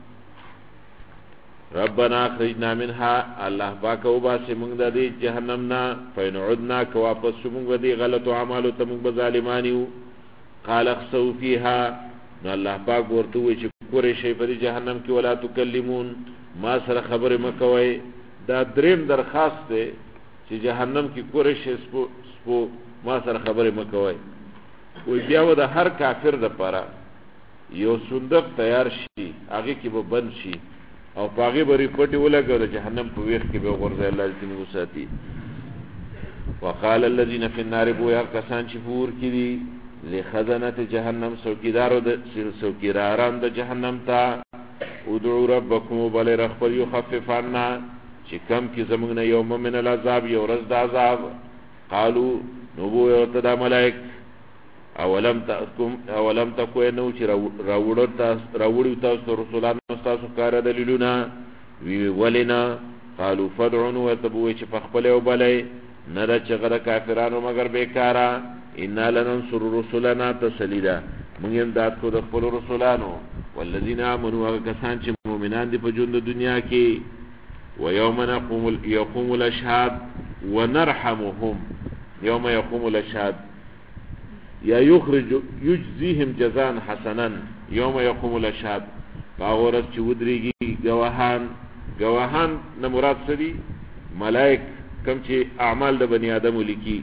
ربنا اخرجنا منها الله پاک او باسه موږ د دې جهنم نه فین عدنا کو واپس موږ دې غلط اعمال ته موږ ظالمانیو قال اخسوا فيها نو الله پاک ورته وی چې کورې شي په جهنم کې ولا تکلمون ما سره خبره مکوي دا دریم درخواست دی چې جهنم کې کورې شي سپو ما سره خبره مکوي وی بیا و د هر کافر د پاره یو صندوق تیار شي هغه کې به بند شي او پاغي بری پټي ولګو د جهنم په ویخ کې به ورځي الله دې موږ ساتي وقال الذين في النار بو کسان چې پور کړي لخزنه جهنم څوکیدارو د څوکیداران د جهنم ته ادعوا ربكم بل رخبر يخفف عنا چې کم کې زمونږ نه یوم من العذاب یو ورځ د عذاب قالوا نبو یتدا ملائک اولم تکو نو چې راوړو تاسو رسولان تاسو کار دلیلونه وی ولنا قالوا فدعوا وتبوا چې په خپل او بلې نه د چغره کافرانو مگر بیکارا ان لننصر رسلنا تسلیدا موږ امداد کو د خپل رسولانو والذین آمنوا کسان چې مؤمنان دي په ژوند دنیا کې ويوم يقوم الاشهاد ونرحمهم يوم يقوم الاشهاد یا یجزیهم جزاء حسنا یوم یقوم الاشهاد باورت چې ودریږي گواهان نه مراد سړي ملائک کم چې اعمال د بنی آدم لیکي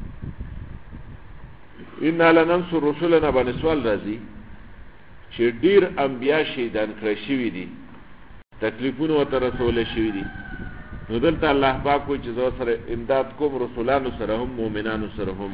ان لننصر رسلنا باندې سوال راځي چې ډیر انبیا شهیدان کړی شوی دي تکلیفونه ورته رسول شوی دي نو دلته الله پاک کو چې زو سره امداد کوم رسولانو سره هم مؤمنانو سره هم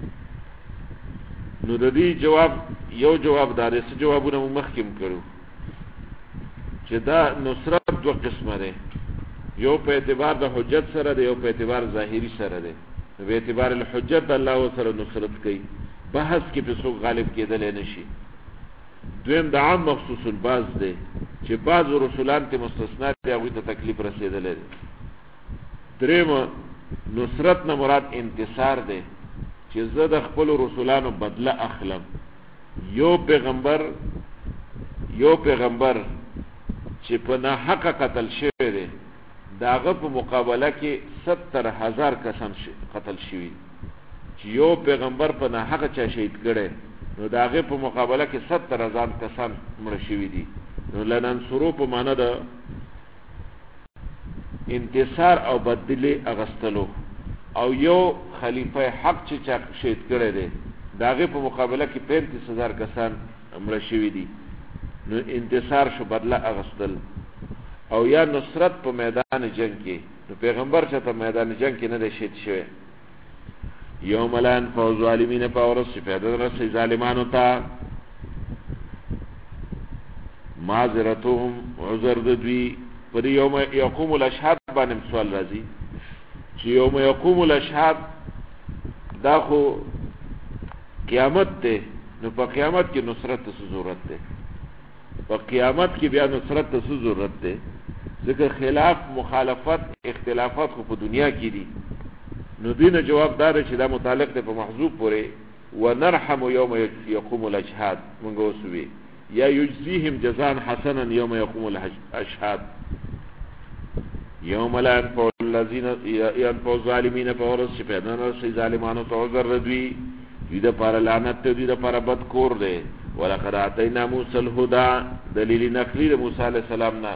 نو د دې یو جواب دار څه جوابونه مخکیم کړو چې دا نصرت دو قسمه ده یو په اعتبار د حجت سره ده یو په اعتبار ظاهری سره ده په اعتبار الحجت الله سره نصرت کوي بحث کې په څو غالب کېدل نه شي دویم د عام مخصوص الباز ده چې بعض رسولان ته مستثنا دي هغه ته تکلیف رسیدل دي دریم نصرت نه مراد انتصار ده چې زه د خپل رسولانو بدله اخلم یو پیغمبر چې په نه حق قتل شوی دی داغه په مقابله کې 70,000 کسان قتل شوی چې یو پیغمبر په نه حق چا شهید کړي نو داغه په مقابله کې 70,000 کسان مړ شوی دي نو لننصرو په معنا د انتصار او بدلی اغستلو او یو خلیفہ حق چې چا شهید کړي دي داغه په مقابله کې 35,000 کسان مړ شوی دي نو انتصار شو بدله اغستل او یا نصرت په میدان جنگ کې نو پیغمبر چې په میدان جنگ کې نه دی شهید شوی یوم لان فوز ظالمین پاورس فیدر رسی ظالمانو تا معذرتهم عذر دوی پر یوم یقوم الاشهاد باندې سوال راځي چې یوم یقوم الاشهاد دا خو قیامت ده نو په قیامت کې نصرت څه ضرورت ده په قیامت کې بیا نصرت څه ضرورت ده ځکه خلاف مخالفت اختلافات خو په دنیا کې دي نو دین جواب دار چې دا متعلق دی په محذوف پورې ونرحم یوم یقوم الاشهاد مونږ وسوي یا یجزیهم جزاء حسنا یوم یقوم الاشهاد یوم لا ينفع الذين ينفع الظالمين فورس چې پیدا نه شي ظالمانو ته عذر ردوي دې د پر لعنت دې د پر بد کور دی ولقد اتینا موسی الهدى دلیل نقلی د موسی علیہ السلام نه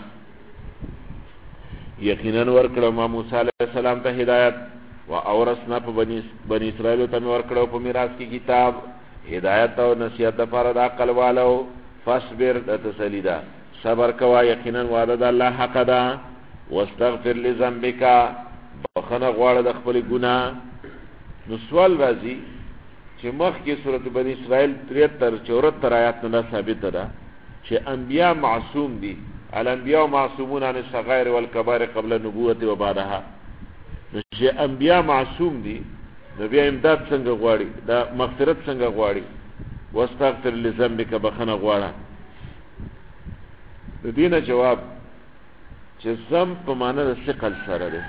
یقینا ورکړه ما موسی علیہ السلام ته هدایت و اورثنا په بنی اسرائیل ته ورکړو په میراث کې کتاب هدایت او نصیحت لپاره د عقل والو فاصبر د تسلیدا صبر کوا یقینا وعده د الله حق ده واستغفر لذنبک بخنه غواړه د خپل ګناه نو سوال راځي چې مخکې سورۃ بنی اسرائیل 73 74 آیات نه ثابت ده چې انبیا معصوم دي الانبیاء معصومون عن الصغائر والكبائر قبل النبوة وبعدها چې انبیا معصوم دي نو بیا امداد څنګه غواړي دا مغفرت څنګه غواړي واستغفر لذنبک بخنه غواړه د دینه جواب چې زم په معنا د ثقل سره ده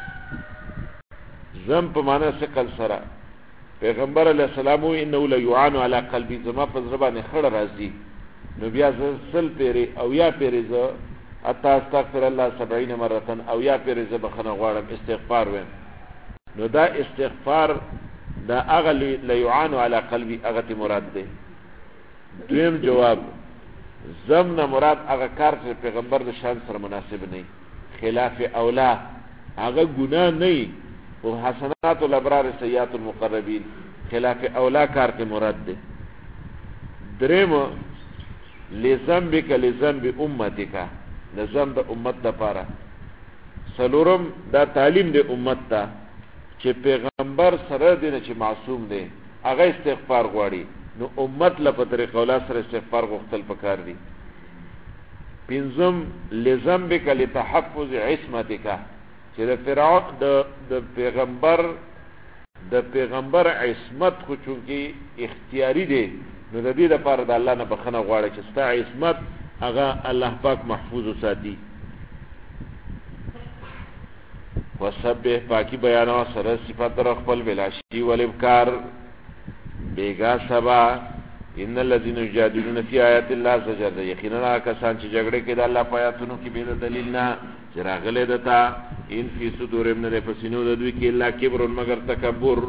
زم په معنا ثقل سره پیغمبر علیہ السلام انه لا يعان على قلبي زما په زبانه خړه راځي نو بیا سل پیری او یا پیری ز اتا استغفر الله 70 مره او یا پیری ز بخنه غواړم استغفار ویم نو دا استغفار دا اغلی لا يعان على قلبي اغه مراد ده دویم جواب زمنا مراد هغه کار چې پیغمبر د شان سره مناسب نه خلاف اولا هغه ګناه نه او حسنات الابرار سیئات المقربین خلاف اولا کار ته مراد ده دریم لذنبک لذنب امتک لذنب د امت لپاره سلورم دا تعلیم د امت ته چې پیغمبر سره دی چې معصوم دی هغه استغفار غواړي نو امت له په طریقه ولا سره استغفار غوښتل پکار دي پنځم لذنبک لتحفظ عصمتک چې د فرعون د پیغمبر عصمت خو چونکی اختیاری دی نو د دې لپاره د الله نه بخنه غواړي چې ستا عصمت هغه الله پاک محفوظ وساتي وسبح پاکی بیان او سره صفات در خپل بلاشی والابکار بیگا سبا ان الذين يجادلون في آيات الله زجر یقینا کسان چې جګړه کوي د الله په آیاتونو کې به دلیل نه چراغله دتا ان فی صدور ابن الفسینو د دوی کې الا کبر مگر تکبر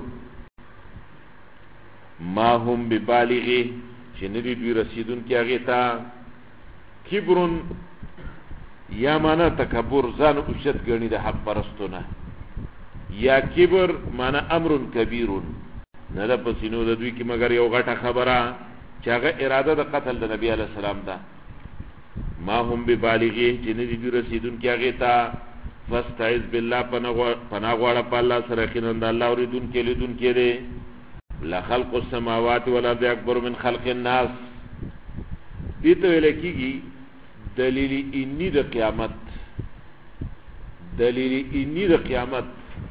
ما هم ببالغی چې ندی دوی رسیدون کې هغه تا کبرون یا معنا تکبر ځان اوچت غنی د حق پرستونه یا کبر معنا امر کبیر نه د پسینو د دوی کې مگر یو غټه خبره چې هغه اراده د قتل د نبی علی السلام ده ما هم ببالغی چې ندی دوی رسیدون کې هغه تا فاستعذ بالله پناه غواړه په الله سره خینند الله اوریدون کې لیدون کې دی لخلق السماوات والارض اکبر من خلق الناس دې ته ویل کېږي دلیل انی د قیامت دلیل انی د قیامت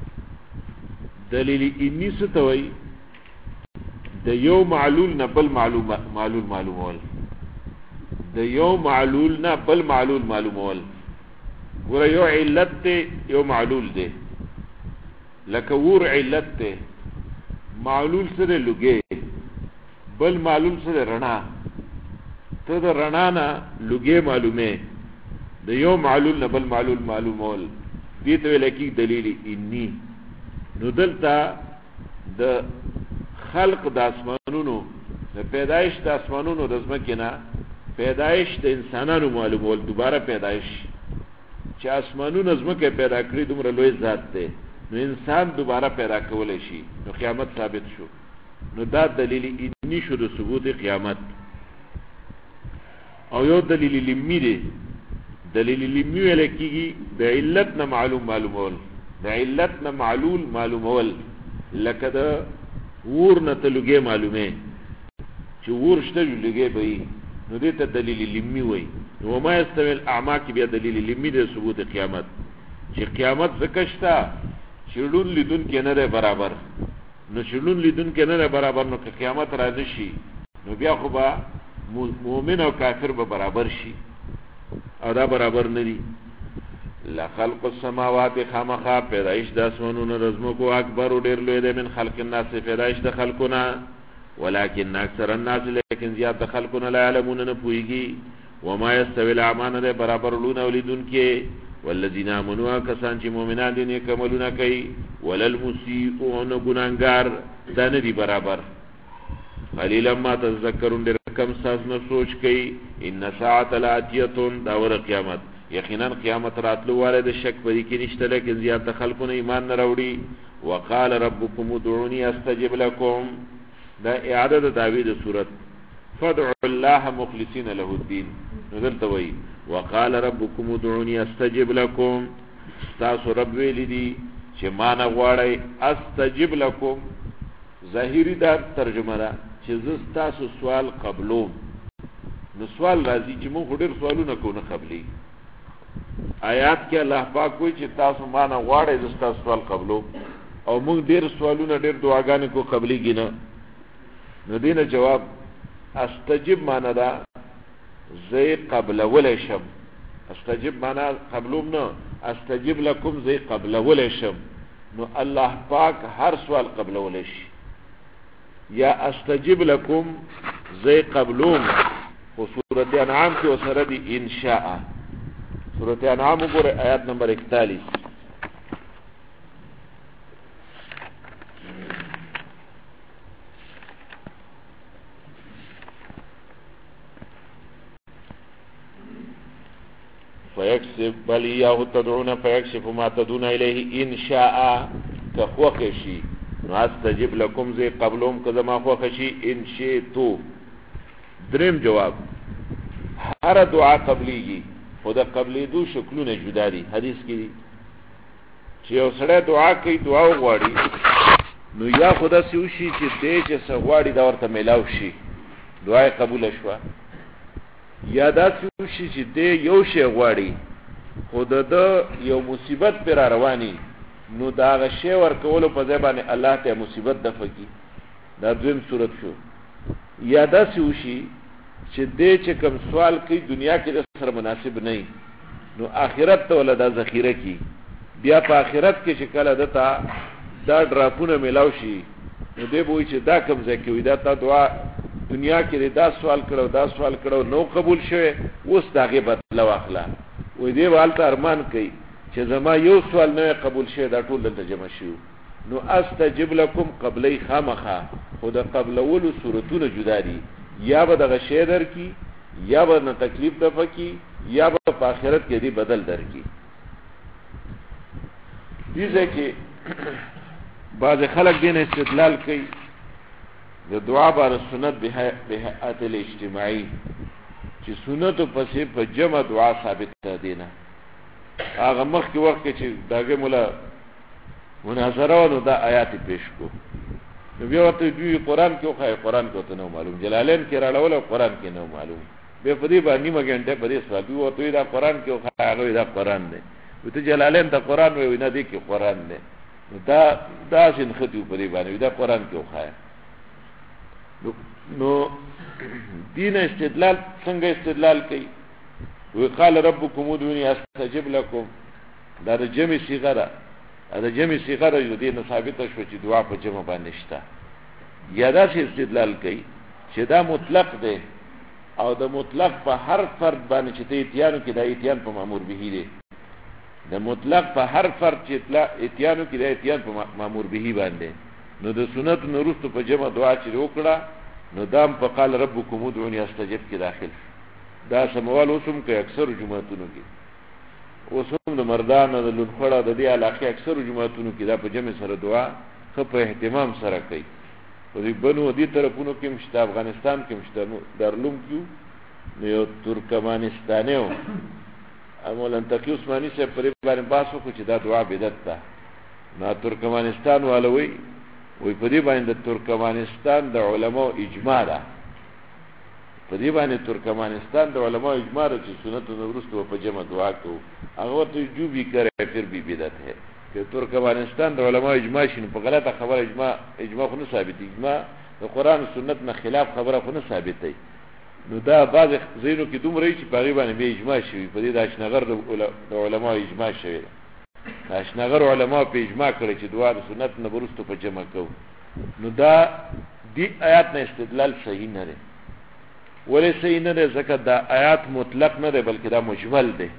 دلیل انی څه ته وایي د یو معلول نه بل معلومول د یو معلول نه بل معلومول ګوره یو علت ته یو معلول دی لکه ور علت ته معلول سره لګي بل معلول سره رڼا ته د رڼا نه لګي معلومه د یو معلول نه بل معلومول دې ته ویل کی دلیل انی نو دلته د خلق د اسمانونو د پیدایش د اسمانونو د ځمکې نه پیدایش د انسانانو معلومول دوباره پیدایش چې اسمانونو ځمکه پیدا کړی دومره لوی ذات دی نو انسان دوباره پیدا کولای شي نو قیامت ثابت شو نو دا دلیل انی شو د ثبوت قیامت او یو دلیل لمی دی دلیل لمی ویل کېږي د علت نه معلومول د علت نه معلومول لکه د ور نه ته لګي معلومه چې ور شته لګي به نو دې ته دلیل لمی وای نو ما استوی الاعمى کې بیا دلیل لمی دی ثبوت قیامت چې قیامت زکشتا شړون لیدون کې نه برابر نو شړون لیدون کې نه برابر نو که قیامت راځي شي نو بیا خو به مؤمن او کافر به برابر شي او دا برابر نه دي لخلق السماوات خامخا پیدایش د اسمانونو رزمو کو اکبر ډیر لوی دی من خلق الناس پیدایش د خلقنا ولكن اکثر الناس لیکن زیات د خلقنا لا علمون نه پويږي وما يستوي الاعمان ده برابر لون اولیدون کې والذین آمنوا کسان چې مؤمنان دي نیک عملونه کوي وللمسیئون ګناګار دا نه دي برابر قلیلا ما تذکرون ډېر کم ساز نه سوچ کوي ان ساعه لاتیه دا ور قیامت یقینا قیامت راتلو والے شک پرې کې نشته لیکن زیات خلکونه ایمان نه راوړي وقال ربكم ادعوني استجب لكم دا اعاده د تعویذ صورت فادعوا الله مخلصين له الدين نزلت وی وقال ربكم ادعوني استجب لكم تاسو رب ویلی دي چې ما نه غواړی استجب لكم ظاهری دا ترجمه ده چې زه تاسو سوال قبلوم نو سوال راځي چې موږ ډېر سوالونه کوو نه قبلي آیات کې الله پاک وایي چې تاسو ما نه غواړی زه تاسو سوال قبلوم او موږ ډېر سوالونه ډېر دعاګانې کو قبليږي نه نو دینه جواب استجب معنا دا زي قبل ولا شم استجب معنا قبلوم نه استجب لكم زي قبل ولا شم نو الله پاک هر سوال قبل ولا شي یا استجب لكم زي قبلوم او سورۃ انعام کې وسره دي ان شاء سورۃ انعام وګوره آیات نمبر 41 فيكسب بل إياه تدعون فيكشف ما تدعون إليه إن شاء كخوخشي نستجب لكم زي قبلهم كذا ما خوخشي إن شئتو درم جواب هر دعا قبليږي خدا قبلي دو شکلونه جدا دي حدیث کې دي چې یو سره دعا کوي دعا وغواړي نو یا خدا سوشي چې دې چې سغواړي دا ورته ملاو شي دعا قبول شوه یا دا سوشي چې دې یو شی غواړي خدا د یو مصیبت پر رواني نو دا غشي ورکول په ځای باندې الله ته مصیبت دفع کی دا دویم صورت شو یا دا سوشي چې دې چې کوم سوال کوي دنیا کې د سره مناسب نه نو آخرت ته ولدا ذخیره کی بیا په آخرت کې چې کله دتا دا ډراپونه ملاو شي نو دې بوي چې دا کوم ځای کې وي دا تا دعا دنیا کې دا سوال کړو نو قبول شوه اوس داغه بدله واخلا وې دې والته ارمان کوي چې زما یو سوال نه قبول شوه دا ټول دلته جمع شي نو استجب لكم قبلی خامخه خدا قبل اول صورتونه جدا دي یا به دغه شی در کی یا به نه تکلیف دفع کی یا به په آخرت کې دی بدل در کی دې کې بعض خلک دین استدلال کوي د دعا بار سنت به هيئت الاجتماعي چې سنت پسې په جمع دعا ثابت ده نه هغه مخکې وخت کې چې داګه مولا مناظره نو دا آیات پیش کو نو بیا ورته دوی قران کې خو قران کې ته نو معلوم جلالین کې راړول او قران کې نو معلوم به په دې باندې مګنټه په دې سوال وی ورته دا قران کې خو هغه دا قران نه وته جلالین ته قران وی نه دی کې قران نه دا شین خدو په دې باندې دا قران کې خو نو دین استدلال څنګه استدلال کوي وقال ربكم ادعوني استجب لكم دا د جمع صيغه ده دا جمع صيغه ده د دې ثابت شو چې دعا په جمع باندې شته یا دا چې استدلال کوي چې دا مطلق ده او د مطلق په هر فرد باندې چې اتیانو کې د اتیان په مامور به دي د مطلق په هر فرد چې اتیانو کې د اتیان په مامور به باندې نو د سنت نورستو په جمع دعا چې وکړه نو دام په قال ربكم ادعوني استجب کې داخل دا سموال اوسم کې اکثر جمعتونو کې اوسم د مردان د لونخړه د دې علاقې اکثر جمعتونو کې دا په جمع سره دعا خو په اهتمام سره کوي په دې بنو دې طرفونو کې مشته افغانستان کې مشته دارلوم کې نو ترکمانستانیو امولن تقی عثماني سے پر باندې باسو کو چې دا دعا بدعت ده نا ترکمانستان والوي وی په دې باندې ترکمانستان د علماء اجماع ده په دې باندې ترکمانستان د علماء اجماع چې سنت نورستو په جمع دعا کو هغه ته جو بھی کرے پھر بھی بدعت ہے کہ ترکمانستان د علماء اجماع شنو په غلطه خبره اجماع خو نه ثابت اجماع د قران او سنت نه خلاف خبره خو نه ثابت دی نو دا بعض زینو کې دومره چې په غیبه باندې اجماع شوی په دې د اشنغر د علماء اجماع شوی د اشنغر علماء په اجماع کړی چې دعا د سنت نه ورستو په جمع کو. نو دا دی آیات نه استدلال صحیح نه دی. ولی صحیح نه دی ځکه دا آیات مطلق نه دی بلکې دا مجمل دی.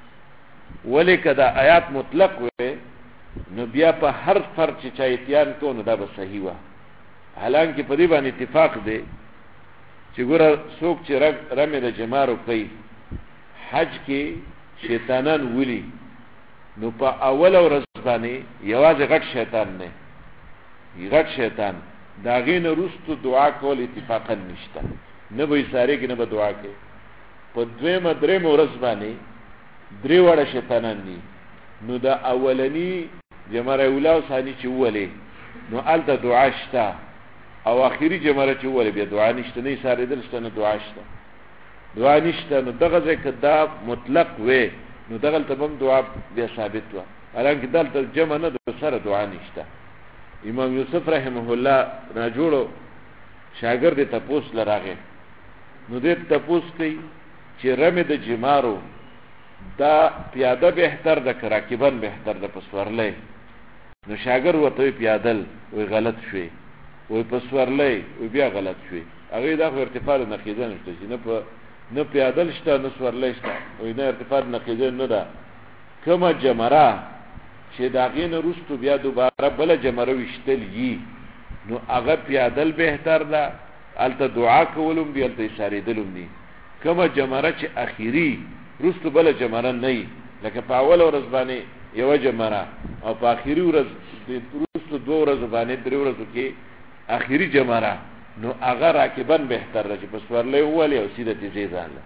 ولی که دا آیات مطلق وي نو بیا په هر فرد چې چا اتیان کو نو دا به صحیح وه. حالانکه په دې باندې اتفاق دی چې ګوره څوک چې رمې د جمارو کوي حج کې شیطانان ولي نو په اول ورځ باندې یوازې غټ شیطان نه غټ شیطان د هغې نه وروستو دعا کول اتفاقا نشته، نه به یې سارېږي نه به دعا کوي. په دویمه درېمه ورځ باندې درې واړه شیطانان دي نو د اولني جمره اوله او ثاني چې وولې نو هلته دعا شته او اخري جمره چې وولې بیا دعا نشته، نه یې سارېدل شته نه دعا شته، دعا نشته. نو دغه ځای که دا مطلق وی نو دغلته به هم دعا بیا ثابت وه، حالانکه دلته جمع نه د سره دعا نشته. امام یوسف رحمه الله راجوړو شاګرد یې تپوس له راغی نو دې تپوس کوي چې رمې د جمارو دا پیاده بهتر ده که راکبن بهتر ده په سورلی؟ نو شاګرد ورته وی پیادل، وی غلط شوی، وی په سورلی، وی بیا غلط شوی. هغې دا خو ارتفاع د نقیضه نشته چې نه پیادل شته نه سورلی شته، وی نه ارتفاع د نقیضه نه ده. کومه جمره چې د هغې نه وروستو بیا دوباره بله جمره ویشتل یي نو هغه پیادل بهتر ده، هلته دعا کولم دي هلته ایسارېدلم دي. کومه جمره چې اخري وروستو بله جمره نه وي لکه په اوله ورځ باندې یوه جمره او په اخري ورځ وروستو دوه ورځو باندې درې ورځو کې اخري جمره نو هغه راکبن بهتر ده چې په سورلی وولې او سیده تیزې ځانله.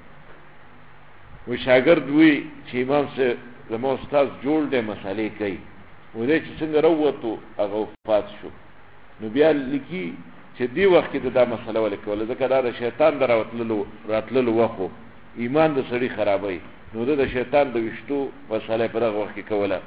و شاګرد وی چې امام صاحب زما استاذ جوړ دی مسالې کوي و دی چې څنګه راووتو هغه وفات شو. نو بیا لیکي چې دی وخت کې دا مسله ولې کوله ځکه دا د شیطان د راتللو وخت و ایمان د سړي خرابوي نو د شیطان د ویشتو مسله په دغه وخت کې کوله.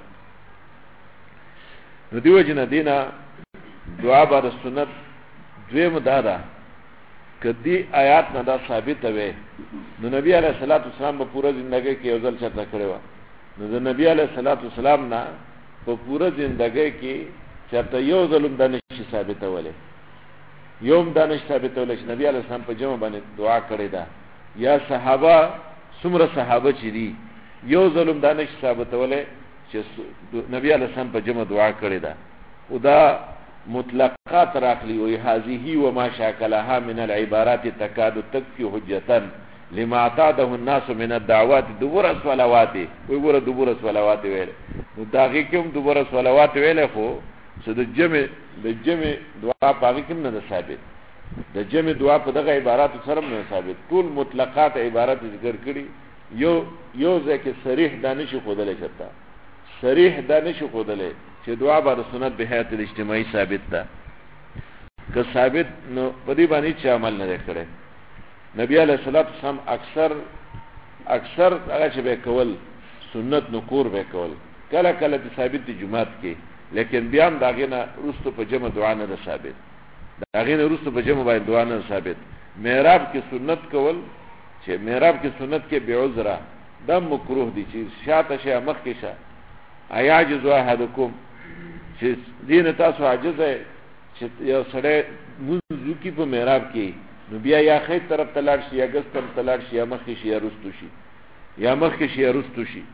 نو دی وجه نه دی نه دعا بعد سنت دویم دا ده که دی آیات نه دا ثابته وي نو نبی علیه الصلاۃ والسلام په پوره زندګۍ کې یو ځل چرته کړې وه. نو د نبی علیه الصلاۃ والسلام نه په پوره زندګۍ کې چرته یو ځل هم دا نشي ثابتولی، یو هم دا نشي ثابتولی چې نبی علیه السلام په جمع باندې دعا کړې ده یا صحابه څومره صحابه چې دي یو ځل هم دا نشي ثابتولی چې نبی علیه السلام په جمع دعا کړې ده. او دا مطلقات راخلی وی هذه وما شاکلها من العبارات تکاد تکفی حجتا لما اعتاده الناس من الدعوات دبر صلوات وی ګوره دبر صلوات ویل نو دا غي کوم دبر صلوات ویل خو څه د جمع دعا پاږي کوم نه ثابت، د جمع دعا په دغه عبارات سره نه ثابت. ټول مطلقات عبارت ذکر کړي یو ځکه صریح دانش خودلې چتا صریح دانش خودلې چې دعا بعد سنت به حیات الاجتماعي ثابت ده. که ثابت نو په دې باندې چې عمل نه کړي. نبی علیہ الصلوۃ والسلام اکثر هغه چې به کول سنت نکور به کول کله کله د ثابت د جمعات کې، لیکن بیا هم داغه نه رستو په جمع دعا نه ثابت، داغه نه رستو په جمع باندې دعا نه ثابت. محراب کې سنت کول چې محراب کې سنت کې به عذر دم مکروه دي چې شاته شه مخ کې شه ایاجز واحدکم چې دین تاسو عاجزه چې یو سړی منځو کې په محراب کې نو بیا یا خیر طرف تلاړ شي یا ګس طرف تلاړ شي یا مخ کې شي یا رستو شي یا مخ کې شي یا رستو شي.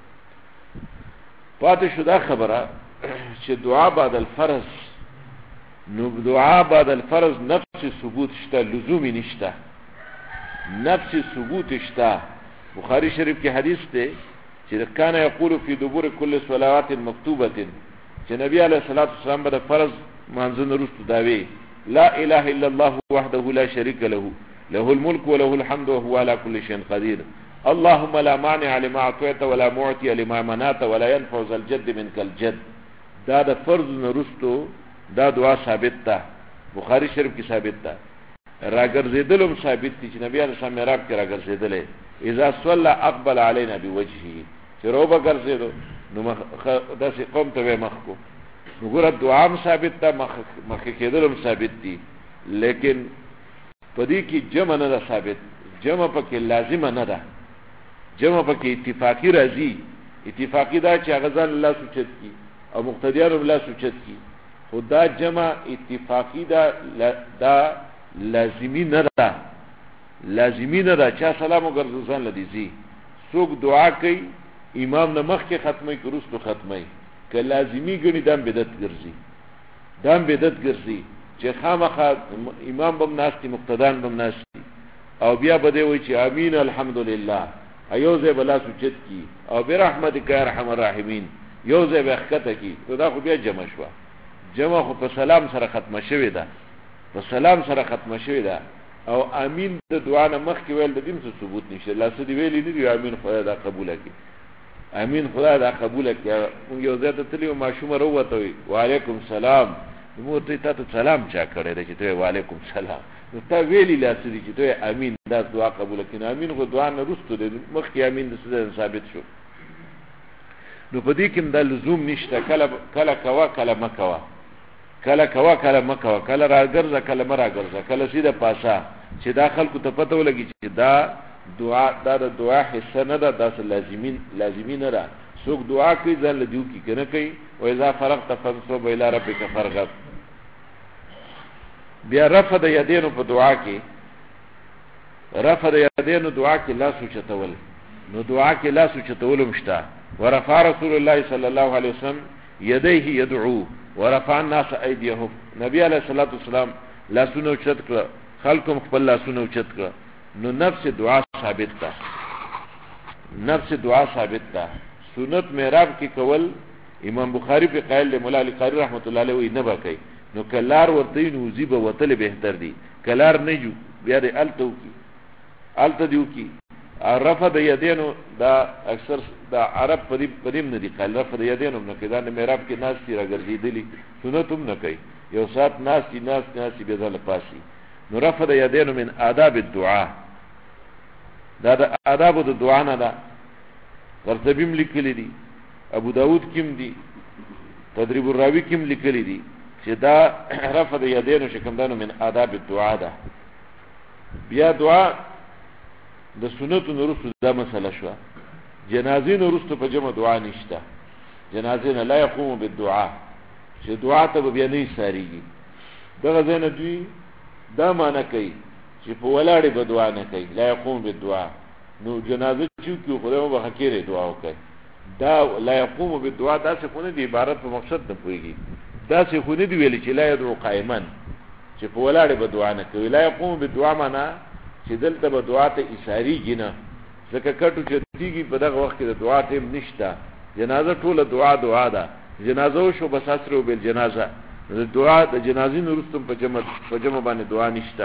پاتې شو دا خبره چې دعا بعد الفرض نو دعا بعد الفرض نفس ثبوت شته لزومی نشته، نفس ثبوت شته. بخاری شریف کې حدیث ده چې کان یقول فی دبور کل صلوات مکتوبه چې نبی علیہ الصلوۃ والسلام به فرض منځنه رستو داوی لا اله الا الله وحده لا شريك له له الملك وله الحمد وهو على كل شيء قدير اللهم لا مانع لما اعطيت ولا معطي لما منعت ولا ينفع ذا الجد منك الجد. دا د فرض نرستو دا دعا ثابت ده، بخاری شریف کې ثابت ده. راګرځیدلم ثابت دي چې نبی علیہ السلام محراب کې راګرځیدلې اذا صلى اقبل علينا بوجهه چې روبه ګرځیدو نو داسې قوم ته مخ کو. نو ګوره دعا هم ثابت ده، مخ کېدل هم ثابت دي، لیکن په دې کې جمع نه ده ثابت، جمع پکې لازمه نه ده، جمع پکې اتفاقی راځي. اتفاقی دا چې هغه ځان الله سوچت کی او مقتدیان الله سوچت کی، خدا جمع اتفاقی دا لازمی نه ده، لازمی نه ده. چا سلام وګرځي ځان لدیزي، څوک دعا کوي امام نه مخکې ختمي کروستو ختمي، که لازمی ګڼي دام بدعت ګرځي، دام بدعت ګرځي چې خامخا امام بم ناشتي مقتدان بم ناشتي او بیا بده وي چې امين الحمدلله ایوزه بلا سوچت کی او برحمتک یا ارحم الراحمین یوزه بخکته کی. دا خو بیا جمع شو، جمع خو په سلام سره ختمه شوی ده، په سلام سره ختمه شوی ده. او امین د دعا نه مخکې ویل د دې څه ثبوت نشته، لا څه دی ویلې نه دی امین خدای دا قبول کړي، امین خدای دا قبول کړي. موږ یو ځای ته تلو ماشوم وروته وي وعلیکم سلام، موږ ته سلام چا کړی دی چې ته وعلیکم سلام، نو تا ویلی لا څه دي چې ته امین دا دعا قبول کړي. امین خو دعا نه رستو دی، مخکې امین د څه ثابت شو. نو په دې کې دا لزوم نشته، کله کوا کله مکوا، کله کوا کله مکوا، کله راګرځه کله مراګرځه، کله سیده پاسا، چې دا خلکو ته پته ولګي چې دا دعا دا د دعا حصہ نه ده، دا لازمی نه ده. څوک دعا کوي ځان له دیو کې کنه کوي، و اذا فرغت فانصب الى ربك فرغب. بیا رفع د یدینو په دعا کې، رفع د یدینو دعا کې لاس اوچتول، نو دعا کې لاس اوچتول مشته. ورفع رسول الله صلی الله علیه وسلم یدیه یدعو ورفع الناس ایدیهم، نبی علیہ الصلوۃ والسلام لاسونه اوچت کړ، خلقم خپل لاسونه اوچت کړ. نو نفس دعا ثابت ده، نفس دعا ثابت ده. سنت محراب کې کول امام بخاری په قائل له مولا علی قاری رحمت الله علیه وی نه بکای، نو کلار ورته نو زیبه وتل بهتر دی، کلار نه جو بیا د التو کی الته دیو کی. رفع د یدینو دا اکثر دا عرب پدیم نه دی قال رفع د یدینو نه کدا نه محراب کې ناس تی راګرځیدلی، سنت هم نه کوي، یو سات ناس به ځل پاسي. نو رفع د یدینو من آداب الدعاء، دا د آداب د دعا نه ده. قرطبیم لیکلی دی، ابو داود کیم دی، تدریب الراوی کیم لیکلی دی چې دا رفع د یدینو شکمدانو من آداب الدعاء ده. بیا دعا د سنتو نورستو دا مسله شو، جنازې نورستو په جمع دعا نشته، جنازې نه لا يقوم بالدعاء، چې دعا ته بیا نه ساریږي. دغه ځای نه دوی دا معنی کوي چې په ولاړې به دعا نه کوي، لا يقوم بالدعاء. نو جنازه چې خدای مو بخیره دعا وکړي، دا لا يقوم بالدعاء دا څه خونه دی، عبارت په مقصد نه پويږي، دا څه خونه دی ویل چې لا يدعو قائما، چې په ولاړې به دعا نه کوي. لا يقوم بالدعاء معنا چې دلته به دعا ته اشاریږي نه، ځکه کټو چې دیږي په دغه وخت کې د دعا ټیم نشته، جنازه ټوله دعا ده، جنازه شو بس اسرو بل جنازه، دعا د جنازې نورستم په جمع باندې دعا نشته.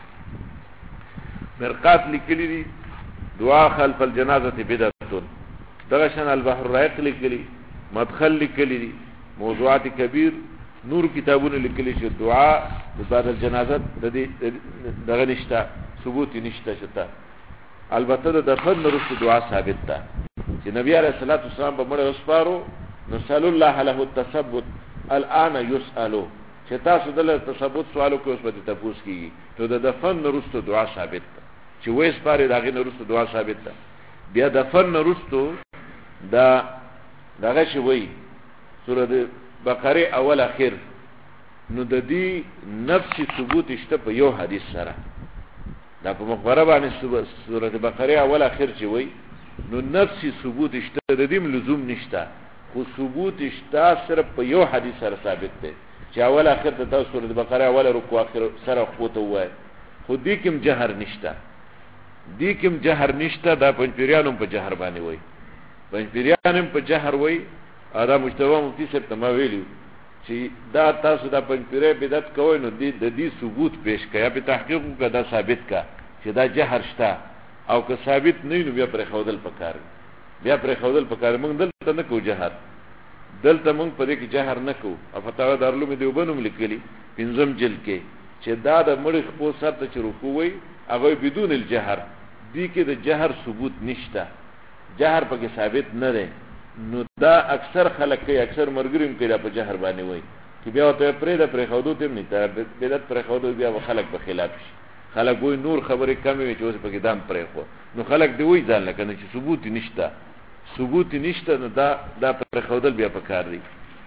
مرقات لیکلی دي دعا خلف الجنازه بدعه، دغه شان البحر الرائق لیکلی، مدخل لیکلی دي، موضوعات کبیر، نور کتابونه لیکلی چې دعا بعد الجنازه د دې دغه نشته، ثبوت نشته شته. البته د دفن وروسته دعا ثابت ده چې نبی علیہ الصلوۃ والسلام په مړ وسپارو، نسأل الله له التثبت الان يسألو، چې تاسو دله تثبت سوالو کې اوس به تاسو کیږي. ته د دفن وروسته دعا ثابت ده چې وېس پاره دغه وروسته دعا ثابت ده. بیا دفن وروسته دا دغه شی وای سورۃ بقره اول اخر، نو د دې نفس ثبوت شته په یو حدیث سره، دا په مخبره باندې سورۃ بقره اول اخر چې وای نو نفس ثبوت شته، د دې لزوم نشته، خو ثبوت شته صرف په یو حدیث سره ثابت ده چې اول اخر ته تاسو سورۃ بقره اول رکوع اخر سره خطوه وای، خو دې کوم جهر نشته، دې کوم جهر نشته. دا پنځپیرانو په جهر باندې وای، پنځپیرانو په جهر وای. دا مجتبی مفتی صاحب ته ما ویلو چې دا تاسو دا پنځپیرې بدعت کوئ، نو د دې ثبوت پیش کړئ، په تحقیق کې دا ثابت کا چې دا جهر شته، او که ثابت نه نو بیا پر خودل پکار، بیا پر خودل پکار. موږ دلته نه کو جهر، دلته موږ په دې کې جهر نه کو. فتاوا دارالعلوم دیوبند لیکلي پنځم جلد کې چې دا د مړ خپل سر ته رکوع وي هغه بدون الجهر، دې کې د جهر ثبوت نشته، جهر پکې ثابت نه ده. نو دا اکثر خلک کوي، اکثر مرګریم کوي دا په جهر باندې وای چې بیا ته پرې د پرې خودو ته نه ته بدعت پرې خودو بیا خلک په خلاف شي. خلک وای نور خبرې کمې وي چې اوس پکې دام پرې خو نو خلک دی وای ځان لکه نه چې ثبوت نشته نو دا پر خودل بیا پکار دی.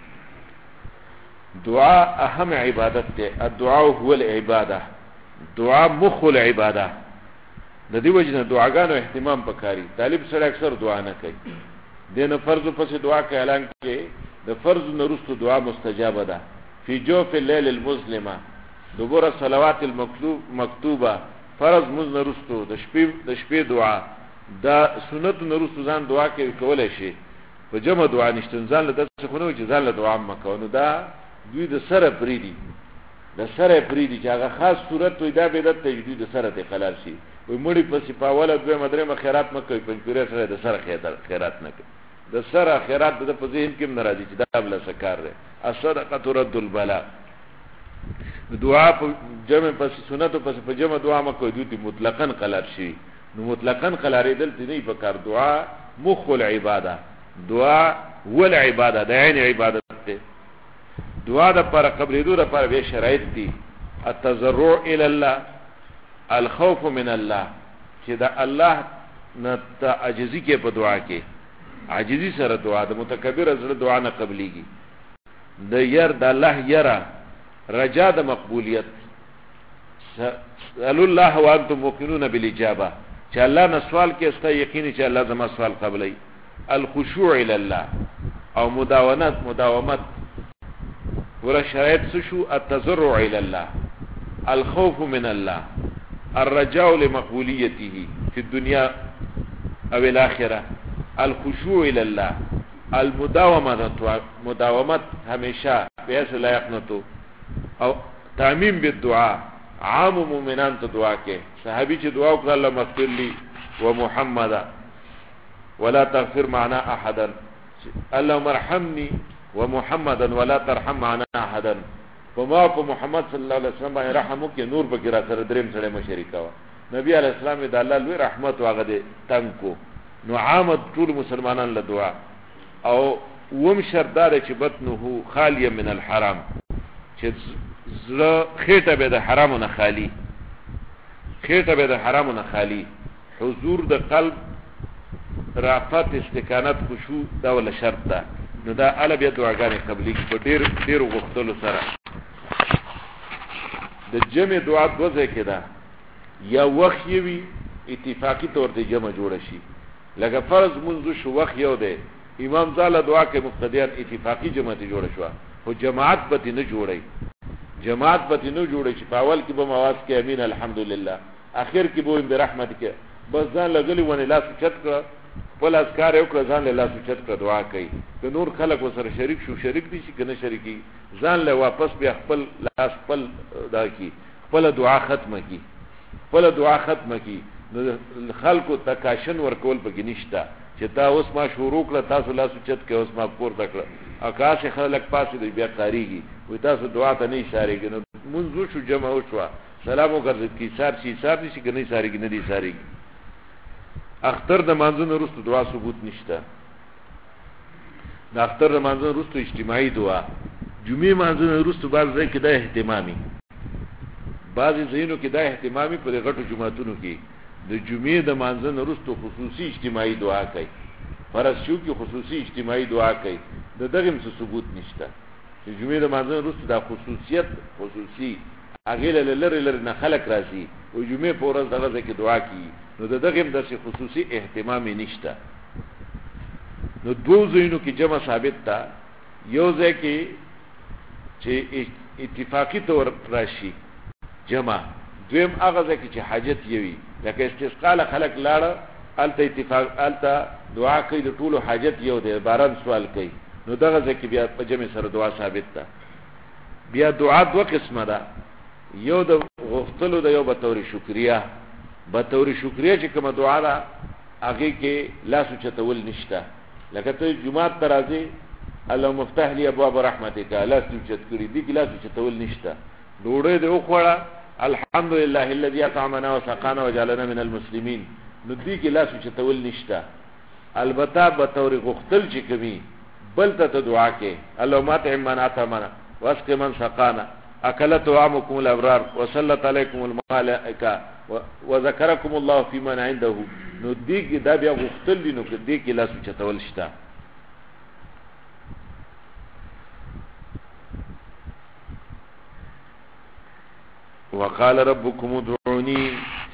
دعا اهم عبادت ته. الدعاء هو العباده. دعا مخ العباده. د دې وجنه دعاګانو اهتمام پکاري. طالب سره اکثر دعا نه کوي. دنه فرض پس دعا کوي اعلان کوي د فرض نرستو دعا مستجابه ده. فی جوف الليل المظلمه دبر الصلوات المكتوبه فرض مز نرستو د شپې دعا دا سنت نرستو ځان دعا کوي کولای شي. په جمع دعا نشته ځان له داسې خو نه چې ځان له دعا مکو دا دوی د سره پریدي چې هغه خاص صورت وي دا بدعت تجدید د سره ته خلل شي. وي مړی په سپاوله دوی مدرمه خیرات مکوي پنځپیره سره د سره خیرات نه کوي. د سره خیرات د په ذهن کې ناراضي چې دا بل سکار ده. الصدقه ترد البلاء. دعا په جمع پس سنت پس په جمع دعا مکوي دوی مطلقاً خلل شي. نو مطلقاً خلاریدل دې نه په کار. دعا مخ العباده. دعا ول عباده د عین عبادت ته. دعا د پر قبرېدو د پر به شرایط دي. التضرع الى الله الخوف من الله چې دا الله نه تعجزي کې په دعا کې عاجزي سره دعا د متکبر سره دعا نه قبليږي. د ير د الله يرا رجا د مقبولیت. سأل الله وانتم موقنون بالاجابه چې الله نه سوال کې است یقیني چې الله زما سوال قبلي. الخشوع الى الله او مداومت ور شرایط شو. التضرع الى الله الخوف من الله الرجاء لمقبوليته في الدنيا او الاخره الخشوع الى الله المداومه همیشه بیس لا يقنطو او تعمیم بالدعاء عام مومنان ته دعا کې. صحابي چې دعا وکړه الله مغفر لي ومحمد ولا تغفر معنا احدا اللهم ارحمني ومحمدا ولا ترحم معنا احدا. فما په محمد صلی الله علیه وسلم باندې رحم وکي نور بګی را سره دریم سره مشرکا و. نبی علیہ السلام د الله لوی رحمت واغه دي تنکو. نو عامت ټول مسلمانان له دعا او وم شردار چې بطنه خالی من الحرام چې زړه خېټه به د حرامونو خالی حضور د قلب رافت استقامت خشوع دا ول شرط ده. نو دا اله بیا دعاګانې قبلي په ډیر غوښتلو سره. د جمع دعا دوزه کې ده یا وخت یوي اتفاقی طور ته جمع جوړ شي. لکه فرض منځ شو وخت یو ده امام زاله دعا کې مقتدیان اتفاقی جمع ته جوړ شو او جماعت پتی نه جوړي چې په اول کې به مواز کې امین الحمدلله اخر کې به برحمت کې بس ځان لګلی ونه لاس چت کړ خپل اذکار یو کړ ځان له لاس چت کړ دعا کوي. که نور خلک وسره شریک دي چې کنه شریکی ځان له واپس بیا خپل لاس خپل دا کی خپل دعا ختمه کی. نو خلکو تکاشن ورکول پکې نشته چې تا اوس ما شروع کړ تاسو لاس چت کې اوس ما پور دکړه اکاش خلک پاسې دی بیا قاریږي وي تاسو دعا ته نه اشارهږي. نو منځو شو جمع وشو سلام وکړه کی سار شي کني ساريږي نه دي ساريږي. اختر د منځونو وروسته دعا ثبوت نشته. د اختر د منځونو وروسته اجتماعي دعا جمعې منځونو وروسته بعض ځای کې د اهتمامي بعضی ځینو کې د اهتمامي په غټو جمعهتونو کې د جمعې د منځونو وروسته خصوصي اجتماعي دعا کوي. فرض شو کې خصوصي اجتماعي دعا کوي د دغه څه ثبوت نشته. چې جمعې د منځونو وروسته د خصوصي هغه لره نه خلق راځي او جمعې په ورځ دغه ځکه دعا کوي. نو دغه د خصوصي اهتمام نشته. نو دوه زینو کې جمع ثابت تا یو ځکه چې اتفاقی طور راشي جمع دویم هغه ځکه چې حاجت یوي لکه استسقاء خلق لاړه الته اتفاق الته دعا کوي د ټولو حاجت یو دی باران سوال کوي. نو دغه ځکه بیا په جمع سره دعا ثابت تا. بیا دعا دوه قسمه ده. یو د غفتلو د یو به تور شکریا چې کوم دعا ده هغه کې لاس چتول نشته. لکه ته جمعه ترازی اللهم افتح لي ابواب رحمتك لاس چت کړی دي کې لاس چتول نشته. ډوړې د خوړه الحمدلله الذي اطعمنا وسقانا وجعلنا من المسلمين نو دې کې لاس چتول نشته. البته به تور غختل چې کوي بل ته دعا کې اللهم اطعم من اطعمنا واسق من سقانا اکلت طعامکم الابرار وسلط علیکم الملائکه وذکرکم الله فی من عنده. نو دې کې دا بیا غوښتل دي، نو دې کې لاس چتول شته. وقال ربكم ادعوني،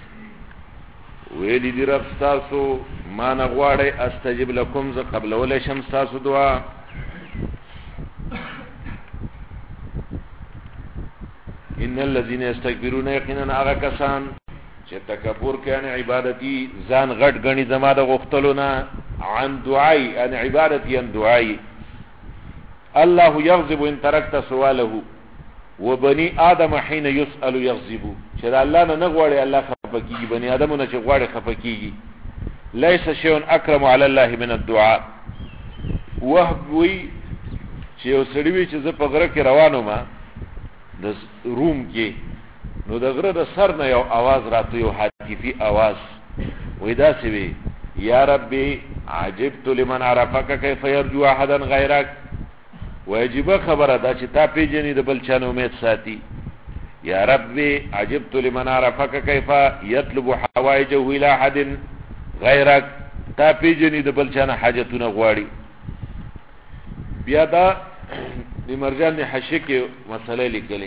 ویلی دی رب ستاسو ما نغواړی استجب لکم، زه قبلولی شم ستاسو دعا. ان الذين يستكبرون، یقینا هغه کسان چې تکبر کوي عن عبادتي، ځان غټ غني زما د غوښتلو نه، عن دعائي عن عبادتي عن دعائي. الله يغضب ان تركت سؤاله وبني آدم حين يسأل يغضب. چې الله نه غواړي الله خفقيږي، بني آدمونه چې غواړي خفقيږي. ليس شيء اكرم على الله من الدعاء. وهوي چې وسړي وي چې زه په غره کې روانم د روم کې، نو د غره د سر نه یو आवाज راته، یو هاتفي आवाज وې دا څه وی، یا ربي عجبت لمن عرفك كيف يرجو احدا غيرك. واجب خبره دا چې تا پیژنې د بل چا امید ساتي. یا ربي عجبت لمن عرفك كيف يطلب حوائجه الى احد غيرك. تا پیژنې د بل چا حاجتونه غواړي. بیا دا د مرجان حشی کې مسله لیکلې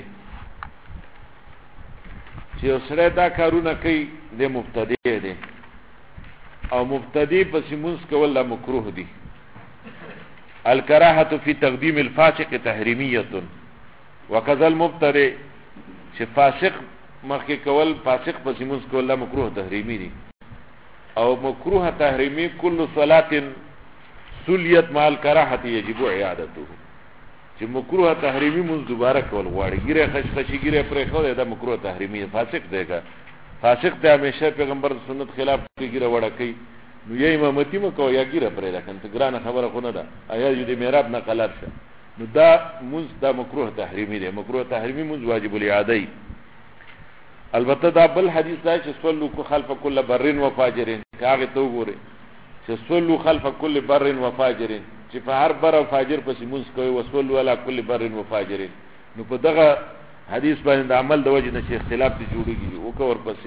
چې اوسره دا کارونه کوي د مبتدی دی، او مبتدی پس منځ کول لا مکروه دي. الکراهه فی تقدیم الفاسق تحریمیه، وکذا المبتدی چې فاسق مخکې کول، فاسق پس منځ کول لا مکروه تحریمی دي. او مکروه تحریمی کل صلاه سلیت مع الکراهه یجب اعادته. چې مکروه تحریمی منځ دوباره کول غواړي، ګیره خشخشي ګیره پرې خو دا مکروه تحریمی فاسق دیګه. فاسق ته همیشه پیغمبر سنت خلاف کوي، ګیره وړه کوي. نو یې امامتی مکو یا ګیره پرې راکنه، ته ګرانه خبره خو نه ده، آیا دې میراب نه قلب شه. نو دا منځ دا مکروه تحریمی دی. مکروه تحریمی منځ واجب الاعاده. البته دا بل حدیث دا چې صلوا خلف كل بر و فاجر، هغه ته وګوره چې صلوا خلف كل بر و فاجر، چې په هر بر او فاجر پسې منځ کوي، وصلوا علی كل بر و فاجر. نو په دغه حدیث باندې عمل د وجه نه چې اختلاف دي جوړیږي او کور پسې.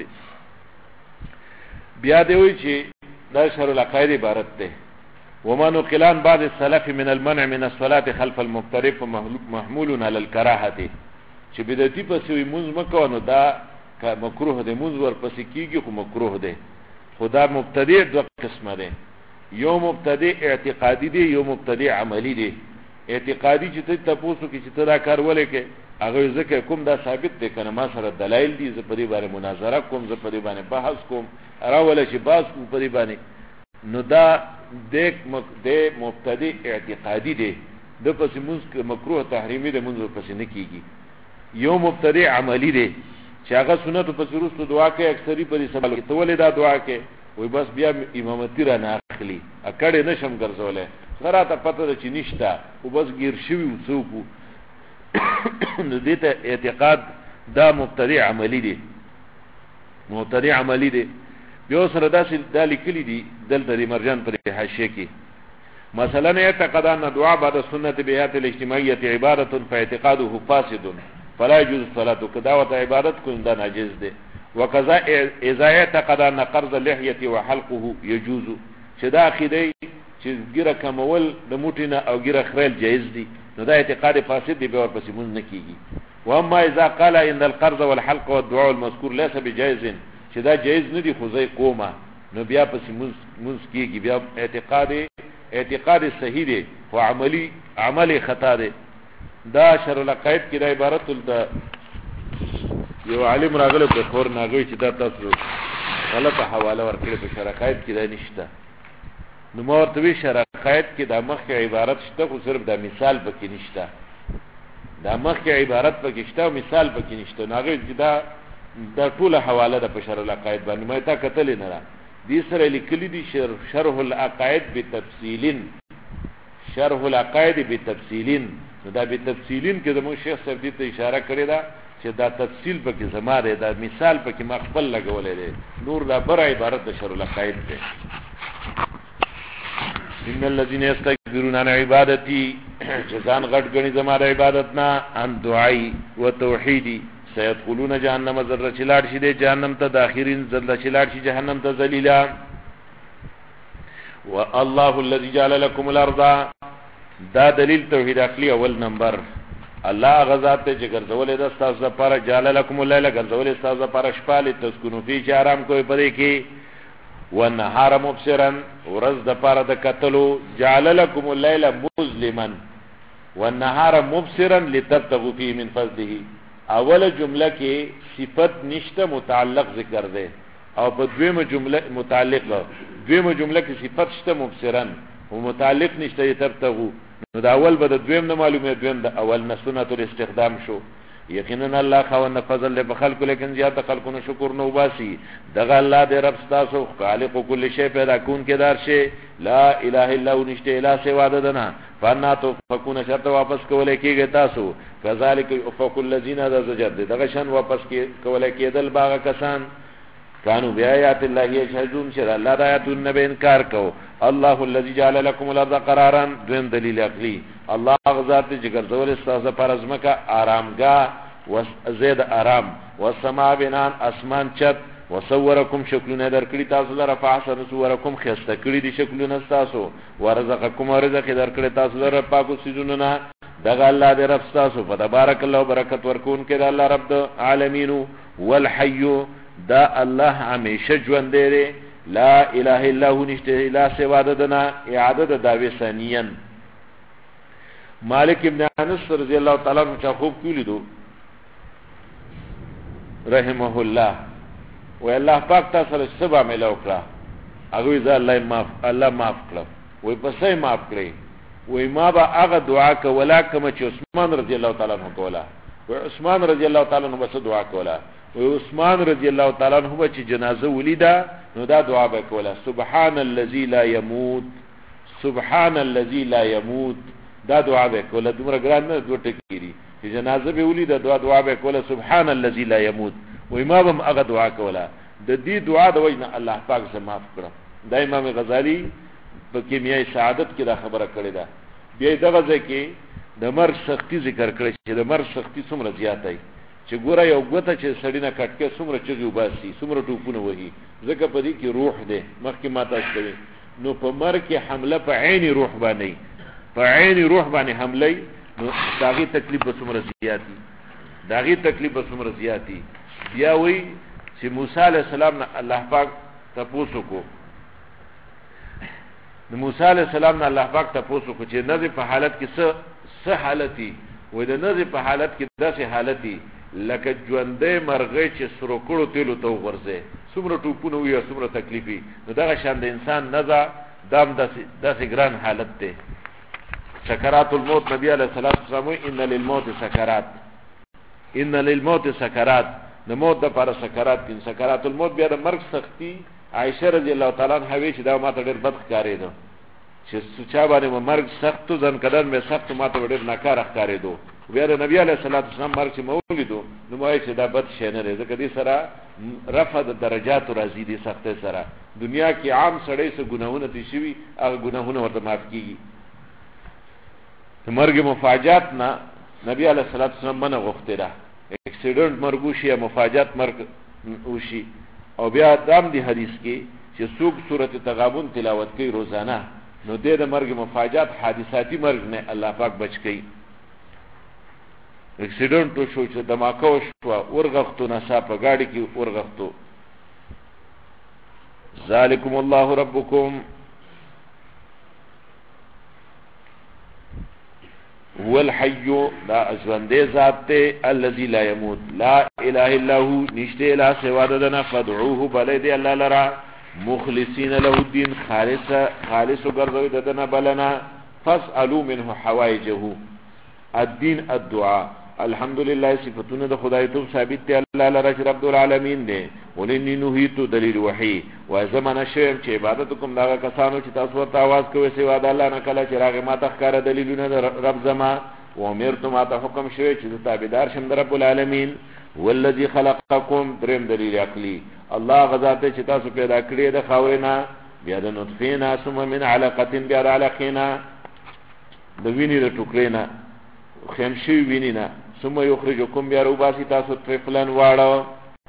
بیا دی وی چې دا شرع العقائد عبارت ده. وما نقلان بعض السلف من المنع من الصلاه خلف المفترق محمول على الكراهه. چې بدعتي پسې منځ مکو، نو دا مکروه ده، منځ ور پسې کیږي خو مکروه ده. خدا مبتدی دو قسمه ده، یو مبتدی اعتقادی دی، یو مبتدی عملی دی. اعتقادی چې ته تاسو کې چې ته دا کار ولې کې هغه ځکه کوم دا ثابت دی کنه، ما سره دلایل دي، زه په دې باندې مناظره کوم، زه په دې باندې بحث کوم، راوله چې باز کوم په دې باندې. نو دا د مبتدی اعتقادی دی، د پسې منځ مکروه تحریمی دی، منځ پسې نه کیږي. یو مبتدی عملی دی چې هغه سنت پسې وروسته دعا کوي، اکثری په دې سبب ته ولې دا دعا کوي، وای بس بیا امامتی را نه اخلي، اکړې نشم ګرځولې، سره ته پته ده چې نشته، او بس گیر شوی وڅوکو. نو دې ته اعتقاد دا مبتدی عملی دی، مبتدی عملی دی. بیا سره داسې دا لیکلي دي دلته د مرجان پر حاشیه کې، مثلا اعتقد ان دعاء بعد السنه بهيئه الاجتماعيه عباده فاعتقاده فاسد فلا يجوز الصلاه. كدعوه عبادت کو دا ناجیز ده. وکذا اذا اعتقد ان قرض اللحيه وحلقه يجوز، چې دا عقیده چې ګیره کمول د موټینه او ګیره خریل جایز دي، نو دا اعتقاد فاسد دی، به ورپسې مونږ نه کیږي. واما اذا قال ان القرض والحلق والدعاء المذكور ليس بجائز، چې دا جایز نه دي خو زي قومه، نو بیا پسې مونږ کیږي. بیا اعتقاد صحیح دی او عملی خطا دی. دا شرع العقائد کې دا عبارت ده، یو عالم راغله په خور ناغوي چې دا تاسو غلطه حواله ورکړي، په شرع العقائد کې دا نشته. نو ما ورته وی شرع العقائد کې دا مخکې عبارت شته، خو صرف دا مثال پکې نشته. دا مخکې عبارت پکې شته او مثال پکې نشته. ناغوي چې دا ټوله حواله ده په شرع العقائد باندې، ما تا کتلې نه را دي سره لیکلي دي شرح العقائد بتفصیل، شرح العقائد بتفصیل. نو دا بتفصیل کې د مو شیخ صاحب دې ته اشاره کړې ده چې دا تفصیل پکې زما دی، دا مثال پکې ما خپل لګولې دی، نور دا بر عبارت د شرع العقائد دی. ان الذين يستكبرون عن عبادتي جزان غټ غني زما د عبادتنا عن دعائي وتوحيدي سيدخلون جهنم ذره چلاړ شي د جهنم ته داخرين ذره چلاړ شي جهنم ته ذلیلا. والله الذي جعل لكم الارض، دا دلیل توحید عقلی اول نمبر. الله غزاد ته چې ګرځولې د تاسو لپاره جعل لكم الليل، ګرځولې تاسو لپاره شپه لتسكنوا فيه، چې آرام کوئ پدې کې، والنهار مبصرا، ورځ د پاره د کتلو، جعل لكم الليل مظلما والنهار مبصرا لتبتغوا فيه من فضله. اول جمله کې صفت نشته متعلق ذکر ده، او په دویمه جمله متعلق، دویمه جمله کې صفت شته مبصرا او متعلق نشته تبتغوا، نو دا اول به د دویم نه معلومه، دویم د اول نه سنت الاستخدام شو. یقینا الله خوانه فضل له بخلق، لیکن زیاده خلقونه شکر نو باسي. دغه الله دې رب تاسو خالق کل شی پیدا کون کې دار شي، لا اله الا هو، نشته اله سوا ددنه، فانا تو فكون شرط واپس کولای کېږي تاسو، کذالک افق الذين زجد، دغه شان واپس کې کولای کېدل باغ کسان کانو بیاات الله یشهدون، چې الله د آیاتونو به انکار کو. الله الذي جعل لكم الارض قرارا، دویم دلیل عقلی. الله غزاد چې ګرځول استاسه پر ازمکه آرامگاه و زید آرام، والسماء بنان، اسمان چت، وصورکم، شکلونه درکړي تاسو لره، فاحسن صورکم، خسته کړي دي شکلونه تاسو، ورزقکم، رزق درکړي تاسو لره پاکو سيزونه نه. دغه الله دې رب تاسو په تبارک الله برکت ورکون کې، الله رب العالمین والحي، دا الله همیشه ژوند دی، لا اله الا هو، نشته اله سوا ددنه. اعاده د داوی ثانیا. مالک ابن انس رضی الله تعالی عنہ چا خوب کیلیدو رحمه الله، و الله پاک تاسو له سبا ملو کړه، هغه ځا الله معاف کړه، وای پسې معاف کړی، وای ما به هغه دعا کوله کوم چې عثمان رضی الله تعالی عنہ کوله، و عثمان رضی الله تعالی عنہ بس دعا کوله، و عثمان رضی الله تعالی عنہ چې جنازه ولیدا نو دا دعا به کوله، سبحان الذي لا يموت، سبحان الذي لا يموت، دا دعا به کوله. دومره ګران نه دوه ټکیری چې جنازه به ولیدا دعا به کوله سبحان الذي لا يموت، و امام هغه دعا کوله. د دې دعا د وجه الله پاک سے معاف کړه. دا امام غزالی په کیمیای سعادت کې دا خبره کړې ده. بیا دغه ځکه د مرګ سختی ذکر کړی چې د مرګ سختی څومره زیاته ای، چې ګوره یو غوته چې سړی نه کټکه څومره چغي وباسي، څومره ټوپونه وهي، ځکه په دې کې روح ده. مخکې ماته شوی نو په مرګ کې حمله په عین روح باندې، په عین روح باندې حمله، نو داغي تکلیف به څومره زیاتی، داغي تکلیف به څومره زیاتی. بیا وی چې موسی علیہ السلام نه الله پاک تاسو کو، د موسی علیہ السلام نه الله پاک تاسو کو چې نزی په حالت کې څه حالتي، وې د نزی په حالت کې داسې حالتي لکه ژوندې مرغې چې سرو کړو تیلو ته وغورځي، څومره ټوپونه وي، څومره تکلیفي. نو دغه شان د انسان نزا دام داسې ګران حالت دی. سکرات الموت، نبی علیہ الصلوۃ والسلام ان للموت سکرات، ان للموت سکرات، د موت د پر سکرات کې سکرات الموت. بیا د مرګ سختی عائشہ رضی الله تعالی عنها وی چې دا ماته ډېر بد ښکارېدو، چې سچا باندې مرګ سخت ځن کدن مې سخت ماته ډېر ناکاره ښکارېدو. بیا د نبی علیہ الصلوۃ والسلام مرګ چې مولیدو نو مې چې دا بد شي نه لري، ځکه دې سره رفع د درجات راځي، دې سختۍ سره دنیا کې عام سړی سره ګناهونه دي شي، هغه ګناهونه ورته معاف کیږي. مرګ مفاجات نه نبی علیہ الصلوۃ والسلام منه غوښته ده، اکسیډنٹ مرګ وشي یا مفاجات مرګ وشي. او بیا دام دی حدیث کې چې څوک سورۃ تغابن تلاوت کوي روزانه، نو دې د مرګ مفاجات حادثاتی مرګ نه الله پاک بچ کوي. اکسیډنٹ شو چې دماکه وشو، ورغختو نسا په گاډي کې ورغختو. ذالکم الله ربکم هو الحي، لا ازوندې ذات ته، الذي لا يموت، لا اله الا هو، نشته اله سوا دنا، فدعوه بلد الله لرا، مخلصین له الدين، خالص وګرځوي دنا بلنا، فاسالوا منه حوائجه، الدين الدعاء. الحمدلله صفاتونه د خدای ته ثابت دي، الله لرا چې رب العالمین دی. ولنی نهیتو دلیل وحی، و زمانه شیم چې عبادت کوم دا کسانو چې تاسو ورته आवाज کوي سوا د الله نه، کله چې راغی ما تخکار دلیلونه رب زما، و امرتم ما ته حکم شوی چې تابعدار شم د رب العالمین. والذي خلقکم، دریم دلیل عقلی، الله غذاته چې تاسو پیدا کړی د خاورینا بیا د نطفه نه ثم من علقه بیا د علقه نه د وینې د ټوکرې نه خمشي وینې نه ثم یخرجکم بیا روباسی تاسو طفلن واړه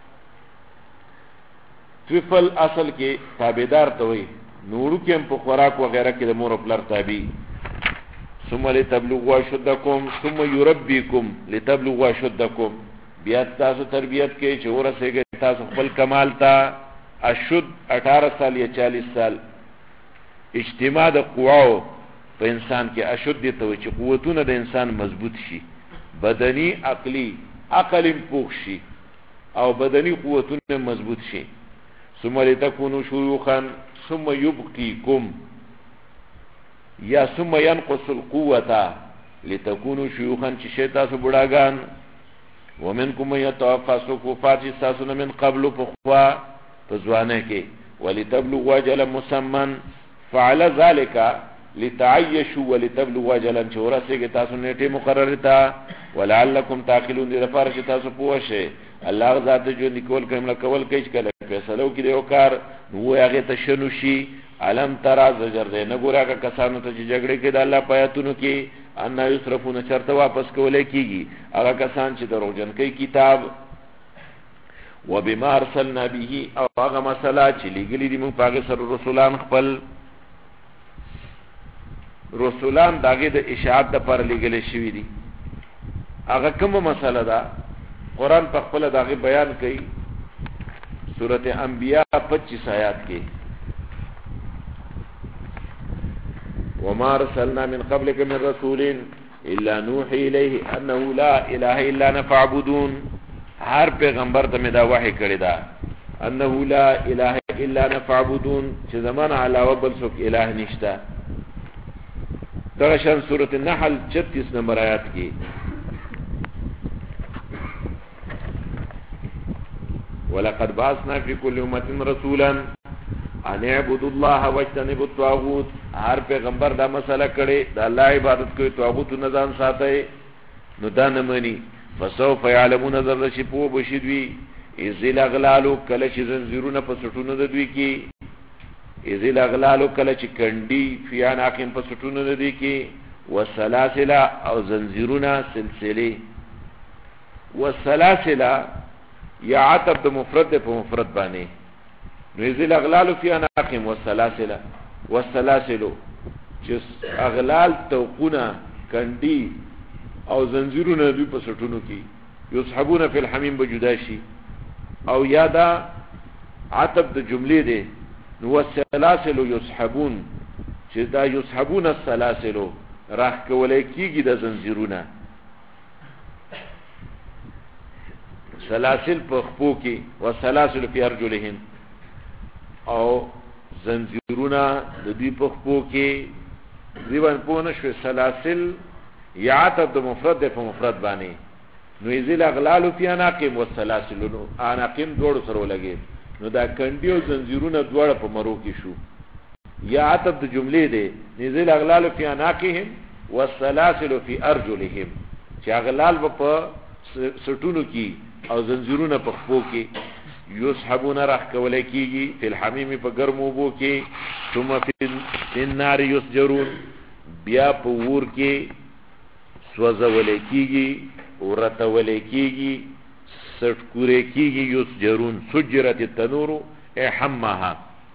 طفل اصل کې تابعدار ته وي نورو کې هم په خوراک وغیرہ کې د مور او پلار تابع ثم لتبلغوا اشدکم ثم یربیکم لتبلغوا اشدکم بیا تاسو تربیت کې چې ورسېږئ تاسو خپل کمال ته اشد 18 سال یا 40 سال اجتماع د قواو په انسان کې اشد دي ته چې قوتونه د انسان مضبوط شي بدني عقلی عقل پوخ شي او بدني قوتونه مضبوط شي ثم لتكونوا شيوخا ثم يبقيكم یا ثم ينقص القوه لتكونوا شيوخا چې شي تاسو بډاګان ومنكم من يتوفى وفات تاسو من قبل فخوا فزوانه کې ولتبلغوا اجلا مسمى فعل ذلك لتعيشوا ولتبلغوا اجلا چورسه کې تاسو نیټه مقرره تا ولعلكم تعقلون دې لپاره چې تاسو پوه شئ الله ذات جو نکول کړم کول کې چې کله فیصلو کې دیو کار نو هغه ته شنو شي علم ترى زجر دې نه ګورا کسانو ته چې جګړه کې د الله پیاتونو کې ان یصرفون چرته واپس کولای کیږي هغه کسان چې دروغجن کوي کتاب وبما ارسلنا به او هغه مسله چې لګلې دي موږ پاګه سره رسولان خپل رسولان داګه د اشاعت د پر لګلې شوی دي هغه کومه مسله ده قران په خپل داګه بیان کوي سورته انبیاء 25 آیات کې وما ارسلنا من قبلك من رسول الا نوحي اليه انه لا اله الا انا فاعبدون هر پیغمبر ته مې دا وحی کړی دا انه لا اله الا انا فاعبدون چې زمان علاوه بل څوک الہ نشته دا شان سورۃ النحل 36 نمبر آیات کې ولقد بعثنا في كل امه رسولا ان اعبدوا الله واجتنبوا الطاغوت هر پیغمبر دا مسله کړي دا الله عبادت کوي طاغوت نه ځان ساتي نو دا نه مني فسوف يعلمون ذل شپو بشدوي ازل اغلالو کله چې زنجیرونه په سټونو د دوی کې ازل اغلالو کله چې کندي فیان حکم په سټونو د دوی کې وسلاسل او زنجیرونه سلسله وسلاسل یا عتب د مفرد په مفرد باندې نزل اغلال فی اناقم والسلاسل چې اغلال توقونه کندي او زنجیرونه دوی په سټونو کې یسحبون فی الحمیم بجداشی او یادا عتب د جملې ده نو والسلاسل یسحبون چې دا یسحبون السلاسل راخ کولای کیږي د زنجیرونه سلاسل په خپو کې والسلاسل فی ارجلهم او زنجیرونه د دې په خپو کې دیوان په نشو سلاسل یعتب د مفرد په مفرد باندې نو یذل اغلال فی اناقم والسلاسل نو اناقم دوړ سره لګي نو دا کندي او زنجیرونه دوړ په مرو کې شو یعتب د جملې ده یذل اغلال فی اناقهم والسلاسل فی ارجلهم چې اغلال په سټونو کې او زنجیرونه په خپو کې یسحبون راخ کولای کیږي فی الحمیم په ګرمو بو کې ثم فی النار یسجرون بیا په ور کې سوځول کیږي ورتول کیږي سټکورې کیږي یسجرون سجرت التنور احمها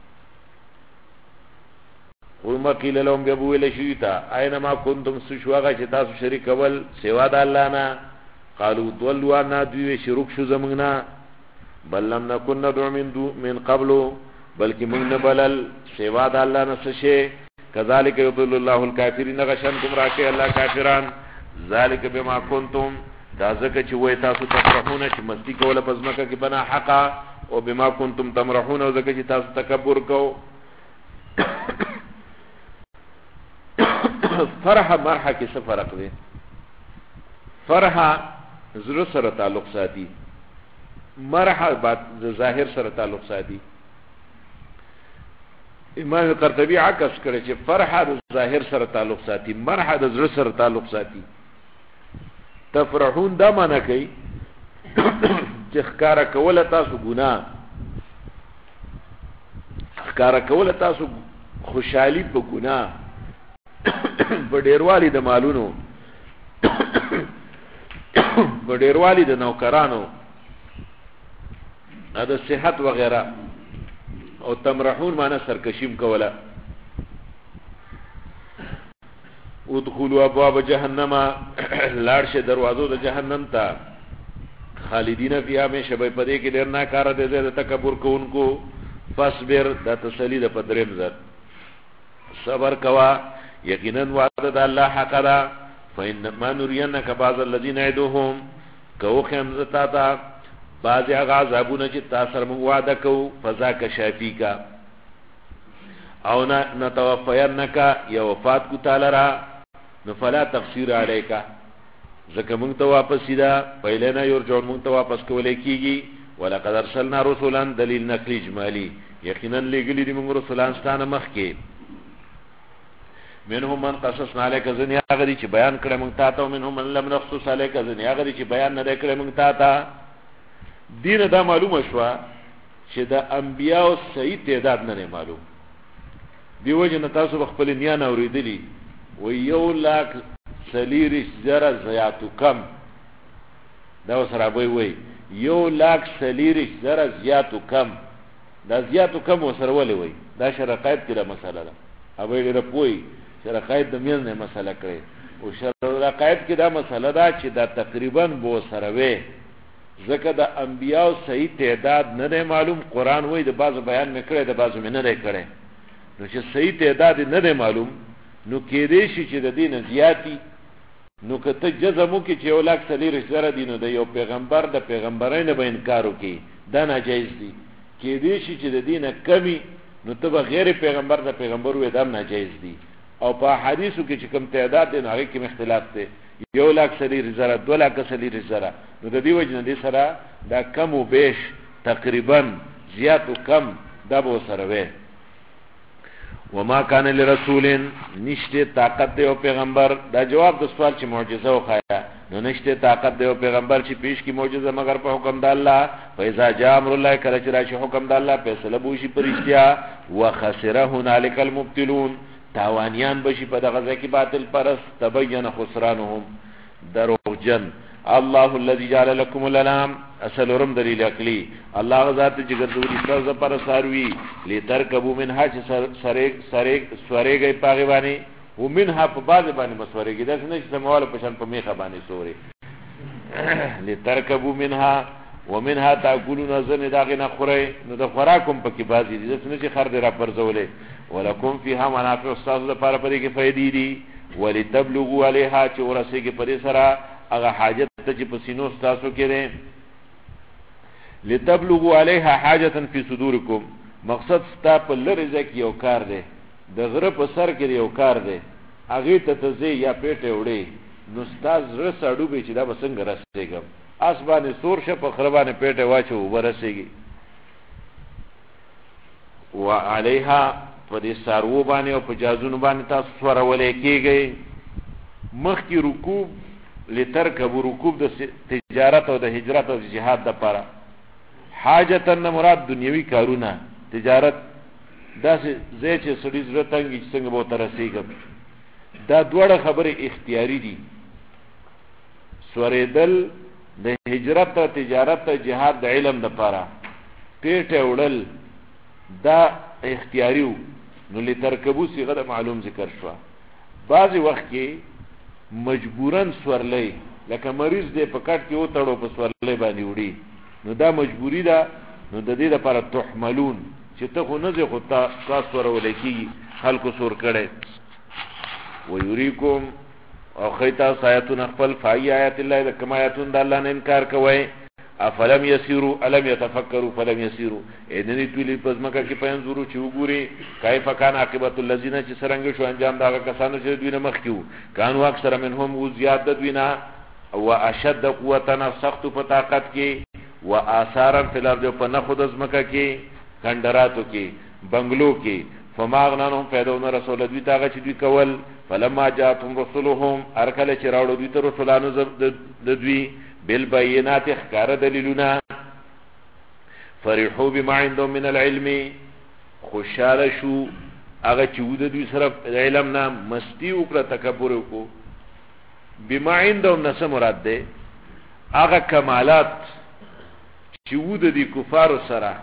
وما قیل لهم بابویل شیتا اینما کنتم سشواغا چې تاسو شریک کول سوا د الله نه قالوا ضلوا عنا دوی شرک شو زمنا بل لم نكن ندعو من قبل بلکې موږ نه بلل سوا د الله نه څه كذلك يضل الله الكافرين غشن گمراه کوي الله کافران ذلك بما كنتم دا ځکه چې وای تاسو تفرحون چې مستی کوله پزماکه کې بنا حقا او بما كنتم تمرحون او ځکه چې تاسو تکبر کو فرح مرحه کې څه فرق دی فرح زړه سره تعلق ساتي مرحه بعد ظاهر سره تعلق ساتي امام قرطبی عکس کړي چې فرح د ظاهر سره تعلق ساتي مرحه د زړه سره تعلق ساتي تفرحون دا معنی کوي چې ښکارا کوله تاسو ګناه ښکارا کول تاسو خوشحالي په ګناه په ډیروالی د مالونو په ډیروالی د نوکرانو د صحت وغیرہ او تمرحون معنا سرکشیم کوله ادخلوا ابواب جهنم لاړ شه دروازو د جهنم ته خالدین فیها میں شبای پدې کې ډیر نه کار دي د تکبر کوونکو فاصبر د تسلی د پدریم زر صبر کوا یقینا وعده د الله حق ده فإنما نرينك بعض الذين نعدهم کو خمزتا تا بعض هغه عذابونه چې تاسو سره وعده کوو فذاک شافی کا او نتوفینک یا وفات کو تعالی را نو فلا تفسیر علیکا زکه مونږ ته واپس سیدا پهله نه یرجون مونږ ته واپس کولې کیږي ولقد ارسلنا رسلا دلیل نقلی اجمالی یقینا لګلی دی مونږ رسولان ستانه مخ کې منهم من قصصنا عليك ذنيا غري چې بیان کړه مونږ ته او منهم من لم نقصص عليك ذنيا غري چې بیان نه کړه مونږ ته دین دا معلومه شو چې د انبیاء صحیح تعداد نه معلوم دیو جن تاسو خپل نیان اوریدلی و 1,40,000 زیاتو کم دا سره وای 1,40,000 زیاتو کم دا زیاتو کم وسره ولې وای دا شرقایت کې دا مسله ده ابې ډېر پوي شرقایت د میل نه مسله کړي او شرقایت کې دا مسله ده چې دا تقریبا بو سره وي ځکه د انبیاء صحیح تعداد نه معلوم قران وای د بعض بیان میکړي د بعض نه نه کړي نو چې صحیح تعداد نه معلوم نو کې دې شي چې د دین زیاتی نو کته جزمو کې چې 1,40,000 دینو د یو پیغمبر د پیغمبرانو به انکار وکي دا ناجایز دي کې دې شي چې د دینه کمی نو ته غیر پیغمبر د پیغمبر وې دا ناجایز دي او په حدیثو کې چې کوم تعداد دی هغه کې اختلاف دی 1,40,000 2,40,000 نو د دې وجه نه دي سره دا کم او بیش تقریبا زیات او کم دا به سره وي وما كان لرسول نشته طاقت دی او پیغمبر دا جواب د سوال چې معجزه وخایا نو نشته طاقت دی او پیغمبر چې پیش کی معجزه مگر په حکم د الله فاذا جاء امر الله کله چې راشي حکم د الله فیصله بوشي پرشتیا وخسره هنالك المبتلون تاوانیان بشي په دغه ځکه باطل پرست تبین خسرانهم دروغجن الله الذي جعل لكم الانام اصلرم دلیل عقلی الله ذات چې ګرځولي تاسو پر ساروي لترکبو منها چې سورېږي پاغي باندې ومنها په باز باندې مسورېږي دا څنګه چې سمواله په شان په میخه باندې سوري لترکبو منها ومنها تاكلون زن داغنا خوري نو د خوراکم پکې بازي دي څنګه چې خر دې را پرځولې ولکم فيها منافع استاذ لپاره پرې کې فائدې دي ولتبلغوا عليها چې ورسېږي پرې سره هغه حاجت ته چې پسینو تاسو کې ده لتبلغوا عليها حاجه في صدوركم مقصد ستا په لری ځکه یو کار ده د غره په سر کې یو کار ده هغه ته تزي یا پیټه وړي نو استاد زړه ساډو به چې دا بسنګ راسېګم اسبانه سور شه په خربانه پیټه واچو ورسېږي وعليها فدي سارو باندې او په جازونو باندې تاسو سورولې کېږي مخکې رکوب لترکب رکوب د تجارت او د هجرت او جهاد د لپاره حاجتن مراد دنیوي کارونه تجارت داسې زې چې سړي زړه تنګي څنګه به ترسيږي دا دوړه خبره اختیاري دي سوریدل د هجرت او تجارت او جهاد د علم د لپاره پیټه وړل دا اختیاري نو لترکبو صيغه معلوم ذکر شو بعضی وخت کې مجبورن سورلې لکه مریض دې په کټ کې وټړو په سورلې باندې وړي نو دا مجبوری ده نو د دې لپاره تحملون چې ته خو نه ځې خو تاسو ورولې کی خلکو سور کړي ويريكم او خیتا سایتون خپل فای آیات الله د کما آیاتون د الله نه انکار کوي افلم يسيروا الم يتفكروا فلم يسيروا اذن تولی پزماکه کې پنځورو چې وګوري کیف کان عاقبت الذين چې سرنګ شو انجام دا کسانو چې دوی نه مخکیو کانوا اکثر منهم وزيادت وینا او اشد قوتنا سخت په طاقت کې و آثارا فی الارض په نخود ازمکه کې کندراتو کې بنگلو کې فماغنانهم فیدون رسول دوی تاغه چې دوی کول فلما جاءتهم رسولهم ارکل چې راوړو دوی ته رسولانو د دوی بالبينات اخکار دلیلنا فرحوا بما عندهم من العلم خوشاله شو هغه چې ود دوی سره علم نه مستی وکړه تکبر وکړو بما عندهم نس مراد ده هغه کمالات چې ود دي کفار سره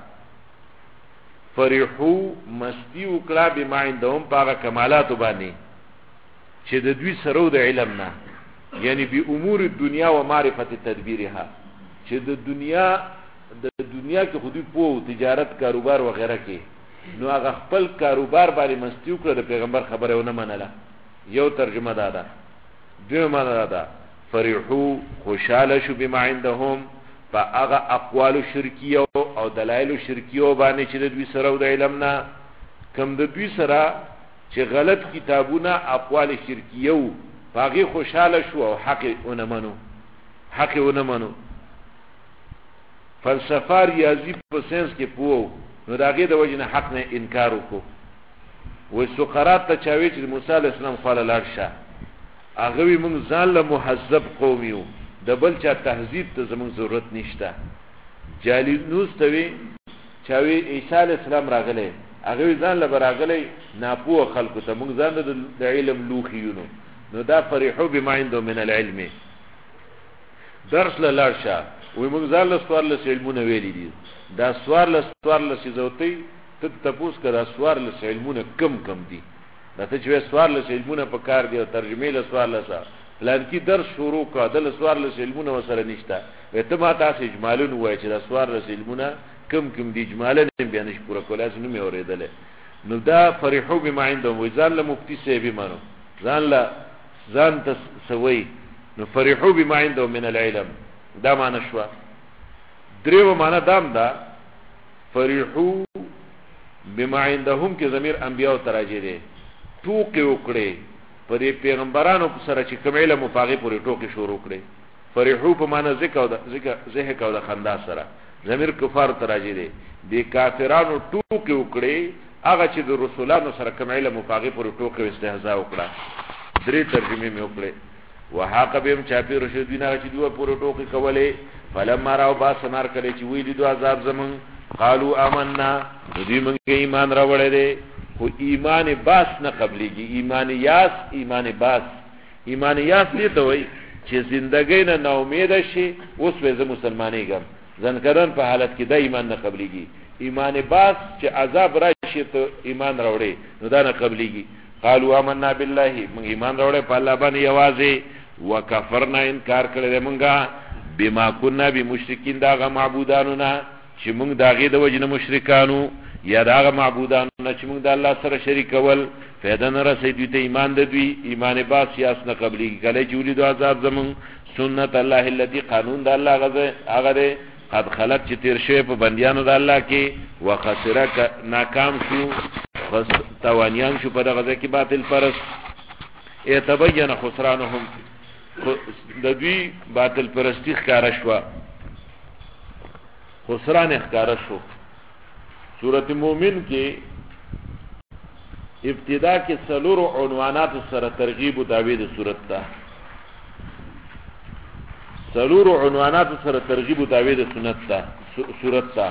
فرحو مستی وکړه بما عندهم هغه کمالات باندې چې د دوی سره د علم نه یعنی به امور الدنیا و معرفت تدبیرها چې د دنیا کې خودی په تجارت کاروبار وغیرہ کې نو هغه خپل کاروبار باندې مستی وکړه د پیغمبر خبره ونه منله یو ترجمه ده دوی معنا ده فرحو خوشاله شو بما عندهم فاغه اقوال شرکیه او دلایل شرکیه باندې چې د دوی سره د علم نه کم د دوی سره چې غلط کتابونه اقوال شرکیه او باغی خوشاله شو او حق اونمنو فلسفه ریاضی په ساينس کې پوو نو داګه د وجنه حق نه انکار وکړو و سقراط ته چاوي چې موسی عليه السلام خاله لاړ شه هغه وی موږ ځان له مهذب قوم یو د بل چا تهذیب ته زموږ ضرورت نشته جالینوس ته وی چاوي عیسی عليه السلام راغله هغه ځان له براغله ناپوه خلکو ته موږ ځان د علم لوخیونو نو دا فرحو بما عنده من العلم درس لاړ شه وی موږ ځان له سوار له علمونه ویلي دي دا سوار له چې زوتی ته تپوس کړه سوار له علمونه کم دي دا ته چې سوار له علمونه په کار دی او ترجمه له سوار له پلان کې درس شروع کړه د سوار له علمونه وسره نشته وته ما تاسو اجمالون وای چې دا سوار له علمونه کم دي اجمالا بیان نش پورا کولای نو مې اوریدل نو دا فرحو بما عندهم وزال له مفتی صاحب مانو ځان تسوي نو فرحو بما عندهم من العلم دا معنا شو دریو معنا دام دا فرحو بما عندهم کې ضمیر انبیاء تراجه دي ټوکې وکړي پر پیغمبرانو سره چې کوم علم مفاغي پورې ټوکې شروع کړي فرحو په معنا ذکر او د خندا سره ضمیر کفار تراجه دي د کافرانو ټوکې وکړي هغه چې د رسولانو سره کوم علم مفاغي پورې ټوکې استهزاء وکړه درې ترجمه مې وکړي وحاق بهم چاپی رشدین هغه چې دوی پورې ټوکې کولې فلما راو با سنار کړي چې ویلې دوه عذاب زمون قالوا آمنا دوی موږ ایمان راوړې دي خو ایمان باس نه قبليږي ایمان یاس دې ته وای چې زندګۍ نه امید شي اوس به مسلمانېږم ځنکدن په حالت کې د ایمان نه قبليږي ایمان باس چې عذاب راشي ته ایمان راوړې نو دا نه قبليږي قالوا آمنا بالله موږ ایمان راوړې په الله باندې یوازې وکفرنا انکار کړل موږ بما كنا بمشرکین دا معبودانو نه چې موږ داغه د وجنه مشرکانو یا دا معبودانو نه چې موږ د الله سره شریک ول فایده نه رسېدو ته ایمان د دوی ایمان با سیاس نه قبلي کله چې ولید عذاب زمون سنت الله الذي قانون د الله غزه هغه قد خلت چې تیر شوی په بنديانو د الله کې وخسرک ناکام شو توانیان شو په دغه کې باطل پرست اتبین خسرانهم د دوی باطل پرستی ښکارا شو خسران ښکارا شو سورۃ مومن کې ابتدا کې سلور عنوانات سره ترغیب او تعویض سورۃ ته سلور عنوانات سره ترغیب او تعویض سورۃ ته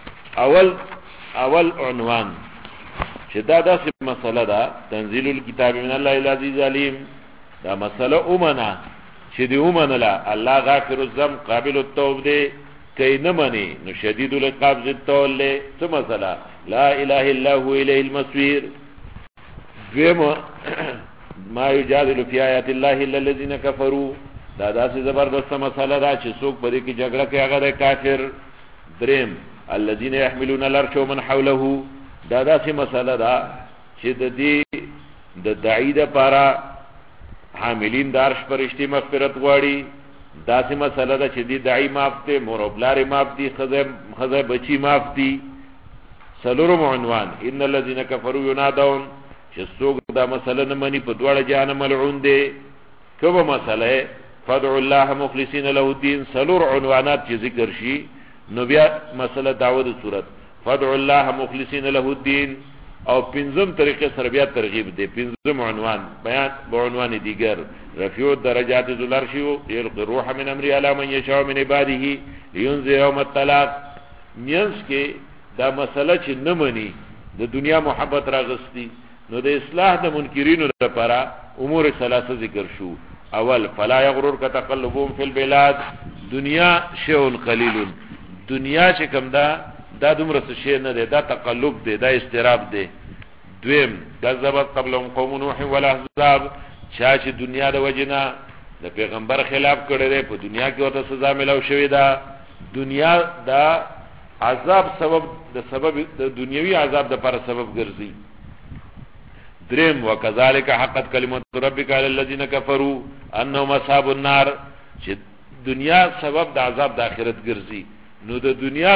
اول عنوان چې دا داسې مسله ده تنزيل الكتاب من الله العزيز العليم دا مسله اومنه چې دی اومنه الله غافر الذنب قابل التوب دی کای نه منی نو شدید العقاب ذل له څه مسله لا اله الا هو الیه المصير دویمه ما یجادل فی آیات الله الا الذين كفروا دا داسې زبردست مسله ده چې څوک په دې کې جګړه کوي هغه د کافر دریم الذين يحملون العرش ومن حوله دا داسې مسله ده چې د دې د داعی د پاره حاملین د عرش فرشتي مغفرت غواړي داسې مسله ده چې دې داعی معاف دي مور او بلار معاف دي خزه بچي معاف دي سلورم عنوان ان الذين كفروا ينادون چې څوک دا مسله نه مني په دواړه جهنم ملعون دي کومه مسله فدعوا الله مخلصين له الدين سلور عنوانات چې ذکر شي نو بیا مسله دعوت صورت فدعوا الله مخلصين له الدين او پنځم طریقې سره بیا ترغیب دی پنځم عنوان بیان بعنوان دیگر رفیع الدرجات ذل عرش يلقي الروح من امر على من يشاء من عباده لينذر يوم الطلاق مینس کې دا مسله چې نه مني د دنیا محبت راغستی. نو د اصلاح د منکرینو لپاره امور ثلاثه ذکر شو. اول فلا یغررک تقلبهم فی البلاد، دنیا شیء قلیل، دنیا چې کوم دا دومره څه شی نه دی، دا تقلب دی، دا استراب دی. دویم کذبت قبلهم قوم نوح والاحزاب، چا چې دنیا د وجنه د پیغمبر خلاف کړی دی په دنیا کې ورته سزا ملو شوې ده. دنیا دا عذاب سبب د دنیوي عذاب د پر سبب ګرځي. دریم وکذالک حقت کلمت ربک علی الذین کفروا انهم اصحاب النار، چې دنیا سبب د عذاب د آخرت ګرځي. نو د دنیا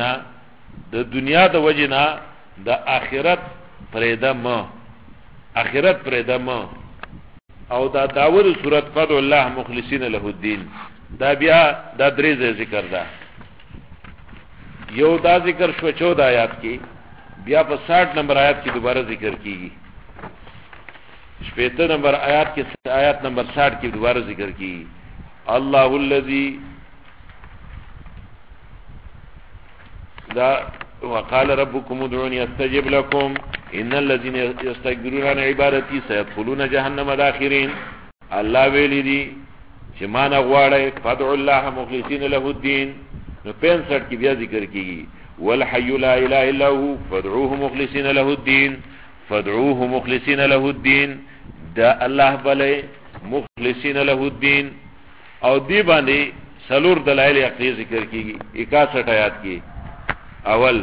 د وجنه د آخرت پرېده ما او دا داود صورت فدع الله مخلصین له الدین، دا بیا دا درې ذکر ده. یو دا ذکر شو 14 آیات کې، بیا په 60 نمبر آیات کې دوباره ذکر کیږي. 70 نمبر آیات کې آیات نمبر 60 کې دوباره ذکر کیږي. الله الذی دا وقال ربكم ادعوني استجب لكم ان الذين يستكبرون عن عبادتي سيدخلون جهنم داخرين. الله ویلی دی چې ما نه غواړي فدعوا الله مخلصین له الدين. نو 65 کې بیا ذکر کیږي والحي لا اله الا هو فادعوه مخلصین له الدين، فادعوه مخلصین له الدين، دا الله بلې مخلصین له الدين. او دی باندې سلور دلایل عقلی ذکر کیږي 61 آیات کې. اول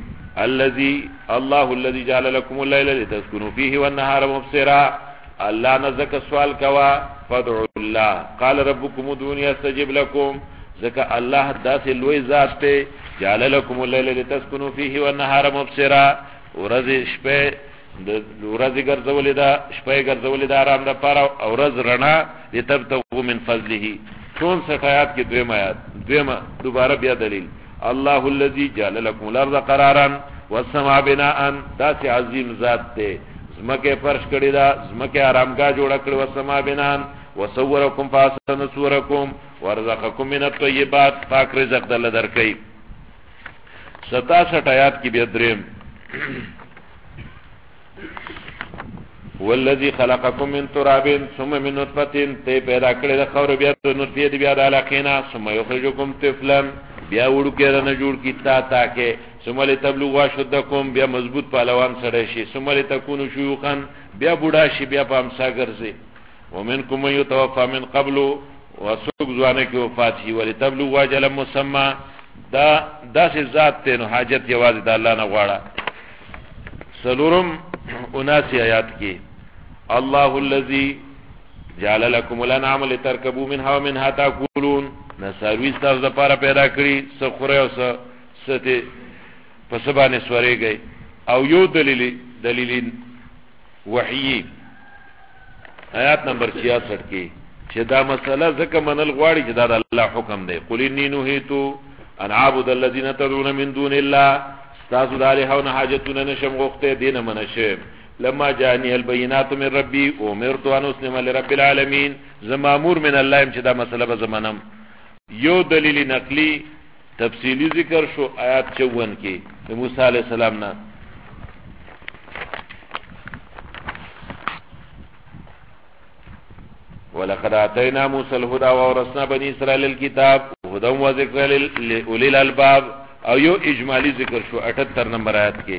الله الذي جعل لكم الليل لتسكنوا فيه والنهار مبصرا، الله نزك سوال کوا فادعوا الله قال ربكم ادعوني استجب لكم، ذکر الله داسې لوی ذات ته جعل لكم الليل لتسكنوا فيه والنهار مبصرا، ورځ شپه د ورځ ګرځولې ده، شپه ګرځولې ده آرام لپاره، او ورځ رڼا لتبتغوا من فضله. 64 آیات کې دویمه دوباره بیا دلیل الله الذي جعل لكم الارض قرارا والسماء بناء، دا سي عظیم ذات ته زمکه فرش کړی دا، زمکه آرامګاه جوړ کړی، والسماء بناء وصوركم فاحسن صوركم ورزقكم من الطيبات، پاک رزق دل درکې. 67 آیات کې بیا دریم والذي خلقكم من تراب ثم من نطفه، ته پیدا کړی د خور بیا د نطفه بیا د علاقینا، ثم يخرجكم طفلا، بیا وړو کې رانه جوړ کی تا کې، ثم لتبلغوا شدکم، بیا مضبوط پهلوان سره شي، ثم لتكونوا شيوخا، بیا بوډا شي، بیا په امسا ګرځي. ومنكم من يتوفى من قبل، وسوق ځوانه کې وفات شي، ولتبلغوا اجلا مسمى، دا داسې ذات ته نو حاجت یوازې د الله نه غواړه. سلورم 79 آیات کې الله الذي جعل لكم الانعام لتركبوا منها ومنها تاكلون، نساروی ستاسو د پاره پیدا کړی، څه خوري او څه ته په سبانه سوريږي. او یو دلیل وحی آیات نمبر 66 کې چې دا مسله ځکه منل غواړي چې دا د الله حکم دی. قل اني نهيت ان اعبد الذين تدعون من دون الله، تاسو د الهونه حاجتونه نشم غوښته دینه منشه. لما جاءني البينات من ربي امرت ان اسلم لرب العالمين، زمامور من الله چې دا مسله به زمانم. یو دلیل نقلی تفصیلی ذکر شو آیات 54 کې د موسی علیہ السلام نه. ولقد آتينا موسى الهدى وورثنا بني اسرائيل الكتاب هدى وذكر لأولي الألباب. او یو اجمالی ذکر شو 78 نمبر آیات کې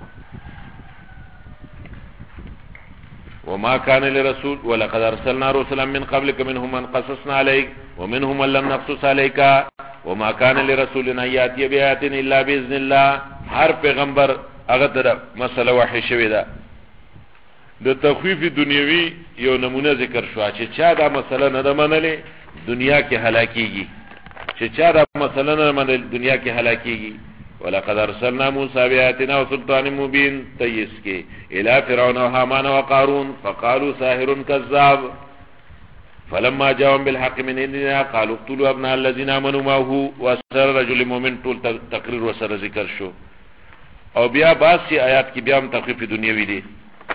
وما كان لرسول ولقد ارسلنا رسلا من قبلك منهم من قصصنا عليك ومنهم من لم نقصص عليك وما كان لرسول ان ياتي بآيات الا باذن الله. هر پیغمبر هغه ته مسله وحی شوی ده. د تخفیف دنیوي یو نمونه ذکر شو چې چا دا مسله نه منلې دنیا کې هلاکیږي، چې چا دا مسله نه منلې دنیا کې هلاکیږي. ولقد ارسلنا موسى بآياتنا وسلطان مبين تيس کې الى فرعون وهامان وقارون فقالوا ساحر كذاب فلما جاءهم بالحق من عندنا قالوا اقتلوا ابناء الذين امنوا معه واسر رجل مؤمن. طول تقریر وسره ذکر شو. او بیا باسی آیات کې بیا هم تخفیف دنیوي دي.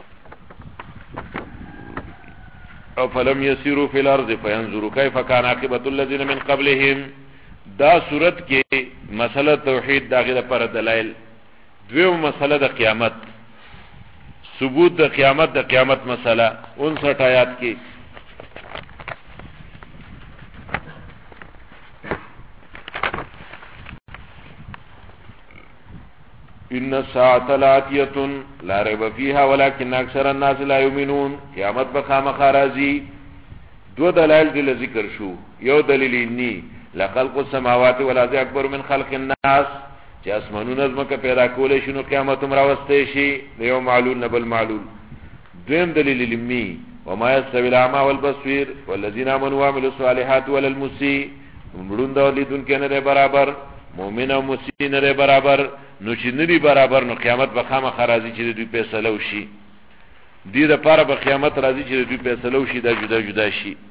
او فلم يسيروا في الارض فينظروا كيف كان عاقبه الذين من قبلهم. دا صورت کې مسله توحید داغه پر دلایل. دویم مسله د قیامت. ثبوت د قیامت مسله 59 آیات کې ان الساعه لاتيه لا ريب فيها ولكن اكثر الناس لا يؤمنون. قیامت بخامخ راځي. دو دلائل دل ذکر شو. یو دلیل انی لخلق السماوات والارض اکبر من خلق الناس، چې اسمانونه زمکه پیدا کولې شنو قیامت هم راوستي شي یو معلول نبل معلول. دویم دلیل علمی وما يستوي الاعمى والبصير والذين امنوا وعملوا الصالحات ولا المسيء. مړوند ولیدون کې نه برابر، مؤمن او مسیء نه برابر. نو چې نه برابر نو قیامت به خامخ راځي چې دوی فیصله وشي. دې لپاره به قیامت راځي چې دوی فیصله وشي دا جدا جدا شي.